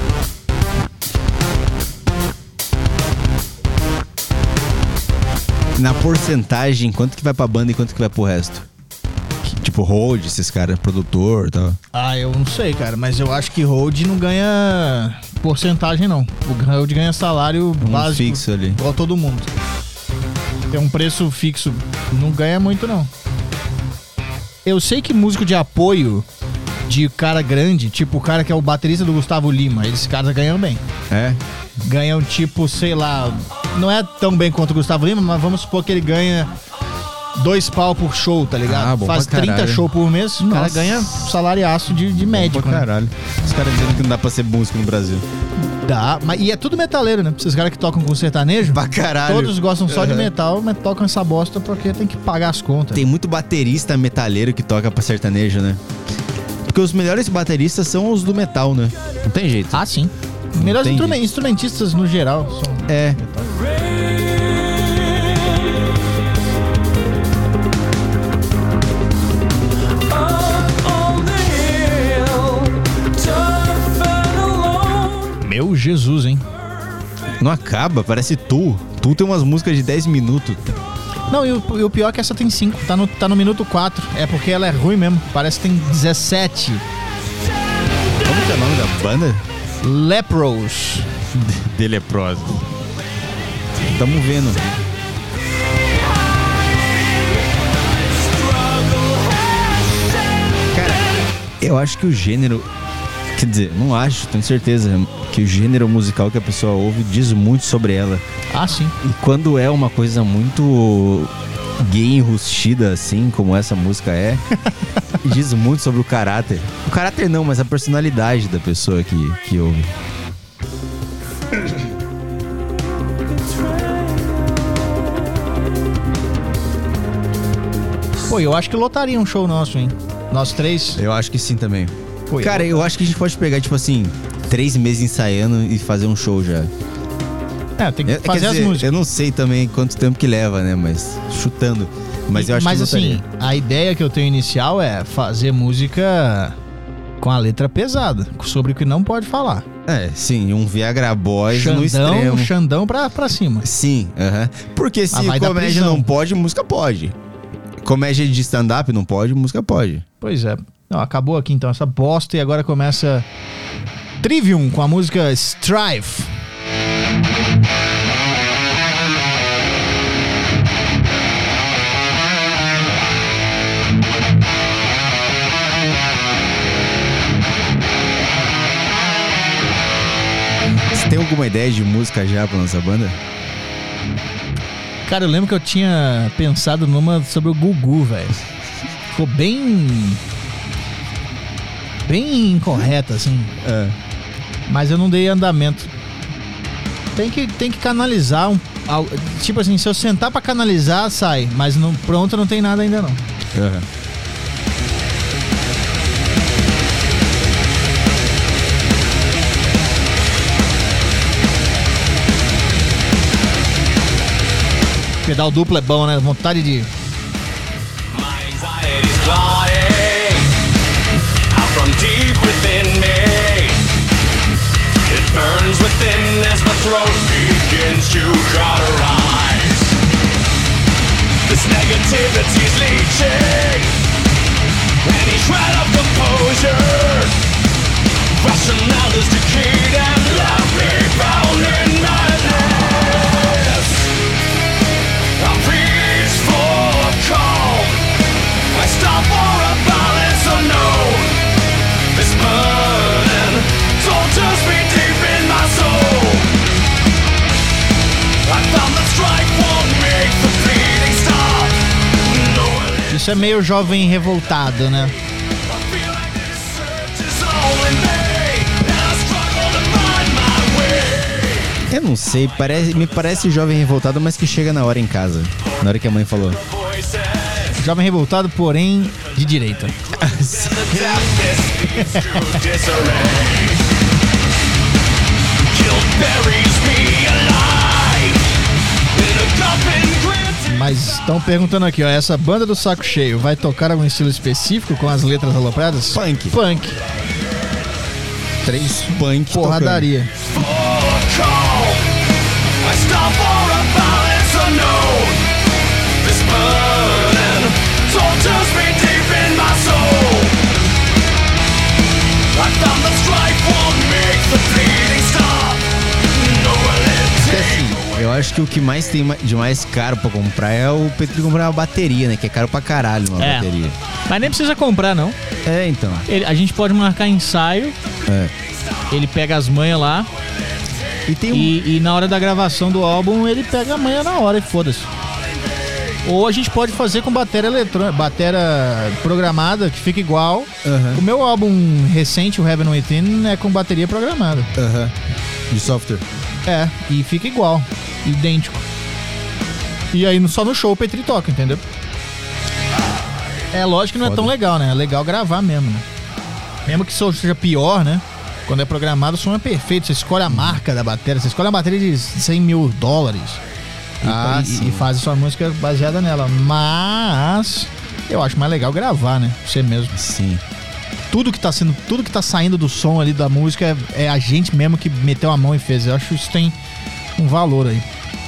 Na porcentagem, quanto que vai pra banda e quanto que vai pro resto? Tipo, Hold, esses caras, produtor e tal. Ah, eu não sei, cara, mas eu acho que Hold não ganha porcentagem, não. O Hold ganha salário um básico. Fixo ali. Igual todo mundo. Tem um preço fixo. Não ganha muito, não. Eu sei que músico de apoio de cara grande, tipo o cara que é o baterista do Gustavo Lima, esses caras ganham bem. É? Ganham tipo, sei lá, não é tão bem quanto o Gustavo Lima, mas vamos supor que ele ganha dois pau por show, tá ligado? Ah, bom Faz pra trinta caralho. shows por mês, o cara Nossa. ganha salariaço de, de médico. Bom pra caralho. Né? Os caras dizendo que não dá pra ser músico no Brasil. Dá, mas e é tudo metaleiro, né? Esses caras que tocam com sertanejo, pra caralho. Todos gostam só uhum. de metal, mas tocam essa bosta porque tem que pagar as contas. Tem muito baterista metaleiro que toca pra sertanejo, né? Porque os melhores bateristas são os do metal, né? Não tem jeito. Ah, sim. Melhores instrument, instrumentistas no geral são é. metal. Meu Jesus, hein? Não acaba, parece Tu. Tu tem umas músicas de dez minutos. Não, e o, e o pior é que essa tem cinco, tá no, tá no minuto quatro. É porque ela é ruim mesmo, parece que tem dezessete. Como que é o nome da banda? Lepros. De Leprosos. Tamo vendo. Cara, eu acho que o gênero... Quer dizer, não acho, tenho certeza que o gênero musical que a pessoa ouve diz muito sobre ela. Ah, sim. E quando é uma coisa muito gay enrustida, assim, como essa música é, diz muito sobre o caráter. O caráter não, mas a personalidade da pessoa que, que ouve. Pô, eu acho que lotaria um show nosso, hein? Nós três? Eu acho que sim também. Pô, Cara, eu acho que a gente pode pegar, tipo assim, três meses ensaiando e fazer um show já. É, tem que Eu- fazer quer as dizer, músicas. Eu não sei também quanto tempo que leva, né? Mas chutando. Mas eu acho Mas que assim, voltaria. a ideia que eu tenho inicial é fazer música com a letra pesada, sobre o que não pode falar. É, sim, um Viagra Boys no Xandão, extremo. Xandão pra, pra cima. Sim, aham. Porque se Ah, vai dar comédia prisão. não pode, música pode. Comédia de stand-up não pode, música pode. Pois é. Não, acabou aqui então essa bosta e agora começa Trivium com a música Strife. Você tem alguma ideia de música já pra nossa banda? Cara, eu lembro que eu tinha pensado numa sobre o Gugu, velho. Ficou bem. Bem incorreta, assim. É. Mas eu não dei andamento. Tem que, tem que canalizar um. al- Tipo assim, se eu sentar pra canalizar, sai. Mas não, pronto, não tem nada ainda não. Aham. Pedal duplo é bom, né? Vontade de. Anxiety's clawing out from deep within me. It burns within as my throat begins to cauterize. This negativity's leaching any shred of composure. Rationale is decayed and left me bound in madness. I reach for a calm. I stop for a balance, so no. This burden tortures me deep in my soul. I found that strike won't make the bleeding stop. No, Isso é meio jovem revoltado, né? I feel like this search is all in me, and I struggle to find my way. Eu não sei, parece, me parece jovem revoltado, mas que chega na hora em casa. Na hora que a mãe falou. Voices, Jovem revoltado, porém de direita. the darkness leads to disarray. Guilt buries me alive in a coffin granted. Mas estão perguntando aqui, ó. Essa banda do Saco Cheio vai tocar algum estilo específico com as letras alopradas? Punk. Punk. Três punk Porradaria. For a call, I stop for a balance unknown. This burden tortures me deep in my soul. I found the strife won't make the bleeding stop. No will it Porque take. assim, eu acho que o que mais tem de mais caro pra comprar é o Petri comprar uma bateria, né? Que é caro pra caralho uma É. bateria. Mas nem precisa comprar, não. É, então. Ele- a gente pode marcar ensaio, É. ele pega as manhas lá E tem um. e, e na hora da gravação do álbum ele pega a manha na hora e foda-se. Ou a gente pode fazer com bateria eletrônica, bateria programada, que fica igual. Aham. O meu álbum recente, o Heaven Within, é com bateria programada. Aham. De software. É, e fica igual, idêntico. E aí no- só no show o Petri toca, entendeu? É lógico que não é Foda. tão legal, né? É legal gravar mesmo, né? Mesmo que o som seja pior, né? Quando é programado, o som é perfeito. Você escolhe a marca da bateria, você escolhe a bateria de cem mil dólares. E, Ah, e- sim. e faz a sua música baseada nela. Mas eu acho mais legal gravar, né? Você mesmo. Sim. Tudo que tá sendo, tudo que tá saindo do som ali da música é, é a gente mesmo que meteu a mão e fez. Eu acho que isso tem um valor aí.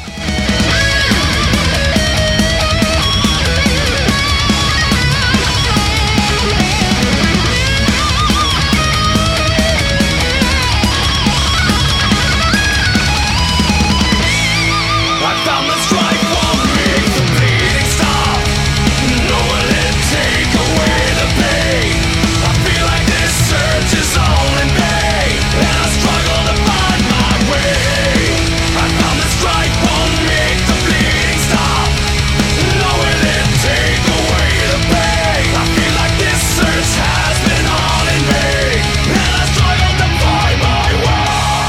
I found the strife won't make the bleeding stop. No will it take away the pain. I feel like this search is all in vain, and I struggle to find my way. I found the strife won't make the bleeding stop. No will it take away the pain. I feel like this search has been all in vain, and I struggle to find my way.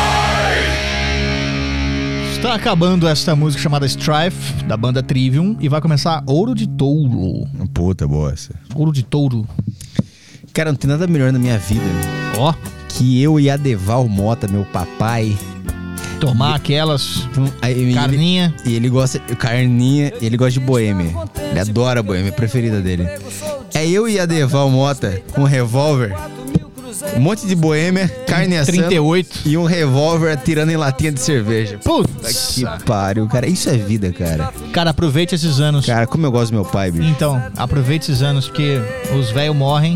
Está acabando esta música chamada Strife, da banda Trivium, e vai começar Ouro de Touro. Puta, boa essa. Ouro de Touro. Cara, não tem nada melhor na minha vida Ó, que eu e Adeval Mota, meu papai. tomar aquelas Aí, ele- carninha. E ele gosta de carninha, e ele gosta de boêmia. Ele adora a boêmia, é a preferida dele. É eu e Adeval Mota com um revólver, um monte de boêmia, carne assando trinta e oito. e um revólver atirando em latinha de cerveja. Putz. Que pariu, cara. Isso é vida, cara. Cara, aproveite esses anos. Cara, como eu gosto do meu pai, bicho. Então, aproveite esses anos, porque os velhos morrem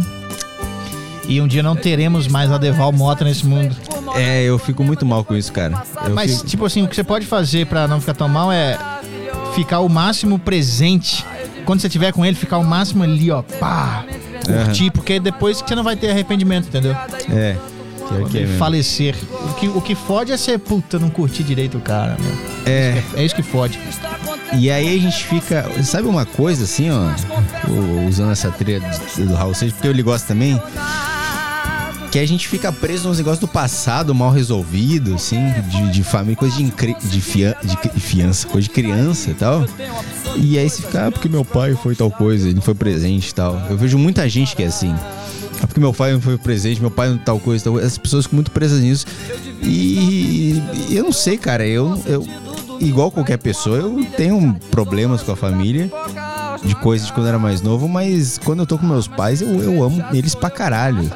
e um dia não teremos mais Adeval Mota nesse mundo. É, eu fico muito mal com isso, cara. Eu Mas, fico- tipo assim, o que você pode fazer pra não ficar tão mal é ficar o máximo presente. Quando você estiver com ele, ficar o máximo ali, ó, pá, curtir, porque depois que você não vai ter arrependimento, entendeu? É, pior Quando que é ele mesmo. falecer. O que, o que fode é ser, puta, não curtir direito o cara, meu. É. É isso que fode. E aí a gente fica... Sabe uma coisa assim, ó? o- Usando essa trilha do do Raul Seixas, porque ele gosta também. Que a gente fica preso nos negócios do passado, mal resolvido, assim, de, de família, coisa de, incri- de, fian, de cri- fiança, coisa de criança e tal. E aí você fica, ah, porque meu pai foi tal coisa, ele não foi presente e tal. Eu vejo muita gente que é assim. Ah, porque meu pai não foi presente, meu pai não tal coisa, tal coisa. As pessoas ficam muito presas nisso. E eu não sei, cara, eu, eu igual qualquer pessoa, eu tenho problemas com a família, de coisas de quando eu era mais novo, mas quando eu tô com meus pais, eu, eu amo eles pra caralho.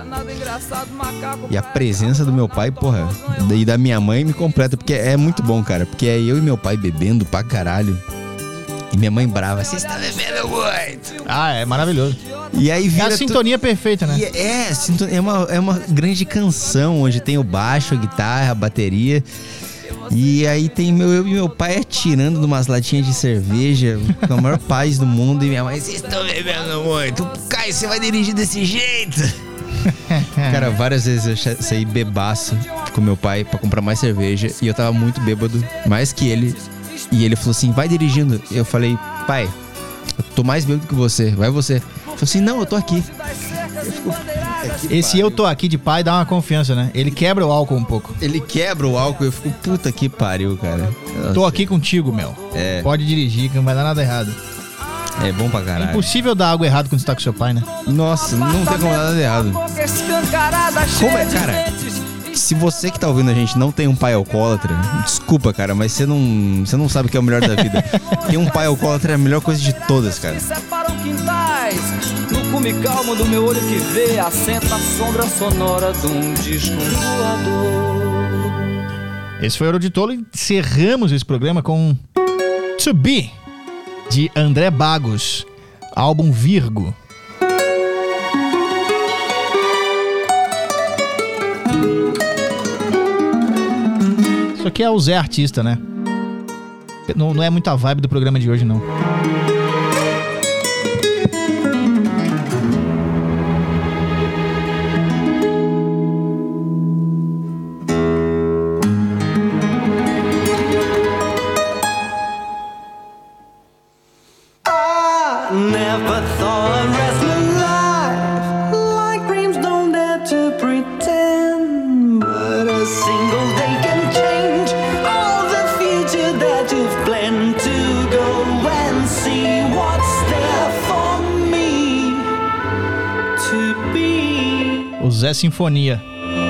E a presença do meu pai, porra, e da minha mãe me completa, porque é muito bom, cara, porque é eu e meu pai bebendo pra caralho. E minha mãe brava, você está bebendo muito. Ah, é maravilhoso. E aí É vira a sintonia perfeita, né? E é, sinto- é uma, é uma grande canção onde tem o baixo, a guitarra, a bateria. E aí tem meu, eu e meu pai atirando numas latinhas de cerveja com a maior paz do mundo. E minha mãe, vocês estão bebendo muito. Caio, você vai dirigir desse jeito? Cara, várias vezes eu cha- saí bebaço com meu pai pra comprar mais cerveja. E eu tava muito bêbado, mais que ele. E ele falou assim, vai dirigindo. Eu falei, pai, eu tô mais bêbado que você, vai você. Ele falou assim, não, eu tô aqui. Eu fico, "Puta que Esse pariu." eu tô aqui de pai dá uma confiança, né? Ele quebra o álcool um pouco. Ele quebra o álcool, eu fico, puta que pariu, cara. Nossa, Tô aqui contigo, Mel. É. Pode dirigir, que não vai dar nada errado. É bom pra É caralho. impossível dar algo errado quando você tá com seu pai, né? Nossa, não tem como dar nada errado. Como é, cara? Se você que tá ouvindo a gente não tem um pai alcoólatra, desculpa, cara, mas você não, você não sabe o que é o melhor da vida. Ter um pai alcoólatra é a melhor coisa de todas, cara. Separam quintais, no cume calmo do meu olho que vê, assenta a sombra sonora de um disco voador. Esse foi o Ouro de Tolo e encerramos esse programa com To Be, de André Bagos, álbum Virgo. Isso aqui é o Zé Artista, né? Não, não é muito a vibe do programa de hoje, não. I never thought I'd rest my life like dreams don't dare to pretend. But a single day can change all the future that you've planned. To go and see what's there for me to be. O Zé Sinfonia.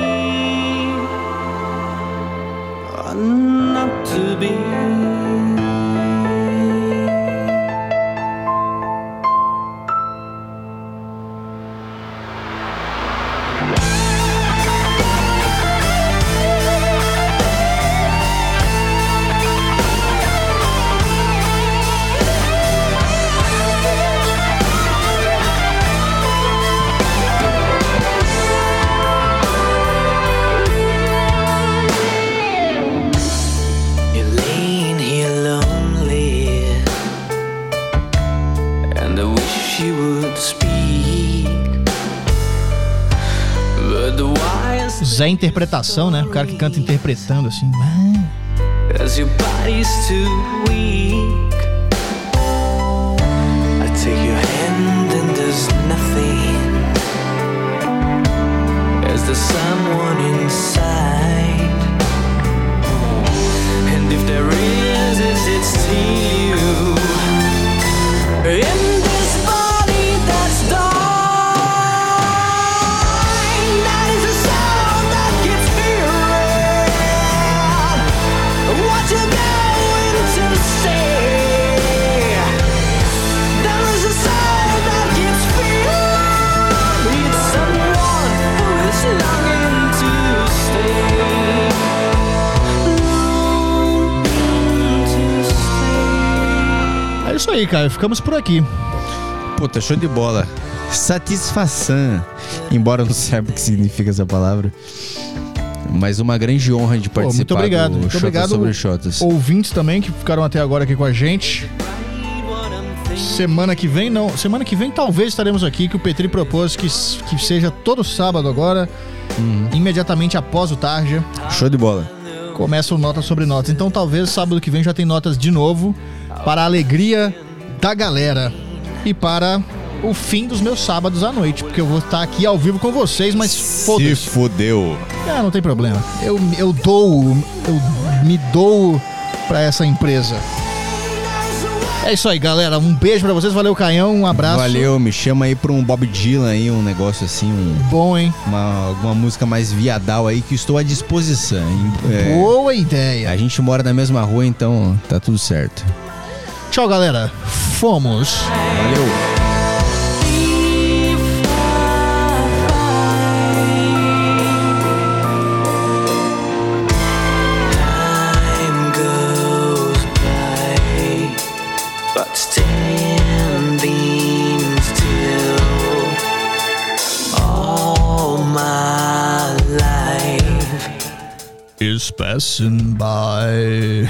Or not to be. You're laying here lonely, and I wish you would speak. But the wires, Zé Interpretação, né? O cara que canta interpretando assim. as your body's too weak. I take your hand and there's nothing. As there's someone inside. And if there is, is it still you? In this body that's dark. aí, Caio. Ficamos por aqui. Puta, show de bola. Satisfação. Embora eu não saiba o que significa essa palavra. Mas uma grande honra de participar. Pô, muito obrigado. do Muito Shotas obrigado. Sobre Shotas. Ouvintes também que ficaram até agora aqui com a gente. Semana que vem, não. Semana que vem talvez estaremos aqui, que o Petri propôs que, que seja todo sábado agora, uhum. imediatamente após o Tarja. Show de bola. Começa o Notas sobre Notas. Então talvez sábado que vem já tem notas de novo, para a alegria da galera e para o fim dos meus sábados à noite, porque eu vou estar aqui ao vivo com vocês, mas foda-se. Se fodeu. É, não tem problema. Eu, eu dou, eu me dou pra essa empresa. É isso aí, galera. Um beijo pra vocês. Valeu, Caião. Um abraço. Valeu. Me chama aí pra um Bob Dylan aí, um negócio assim. Um, Bom, hein? Uma, alguma música mais viadal aí que estou à disposição. É, boa ideia. A gente mora na mesma rua, então tá tudo certo. Tchau, galera. Fomos. Valeu. Is passing by.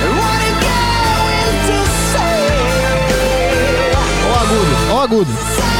Agudo.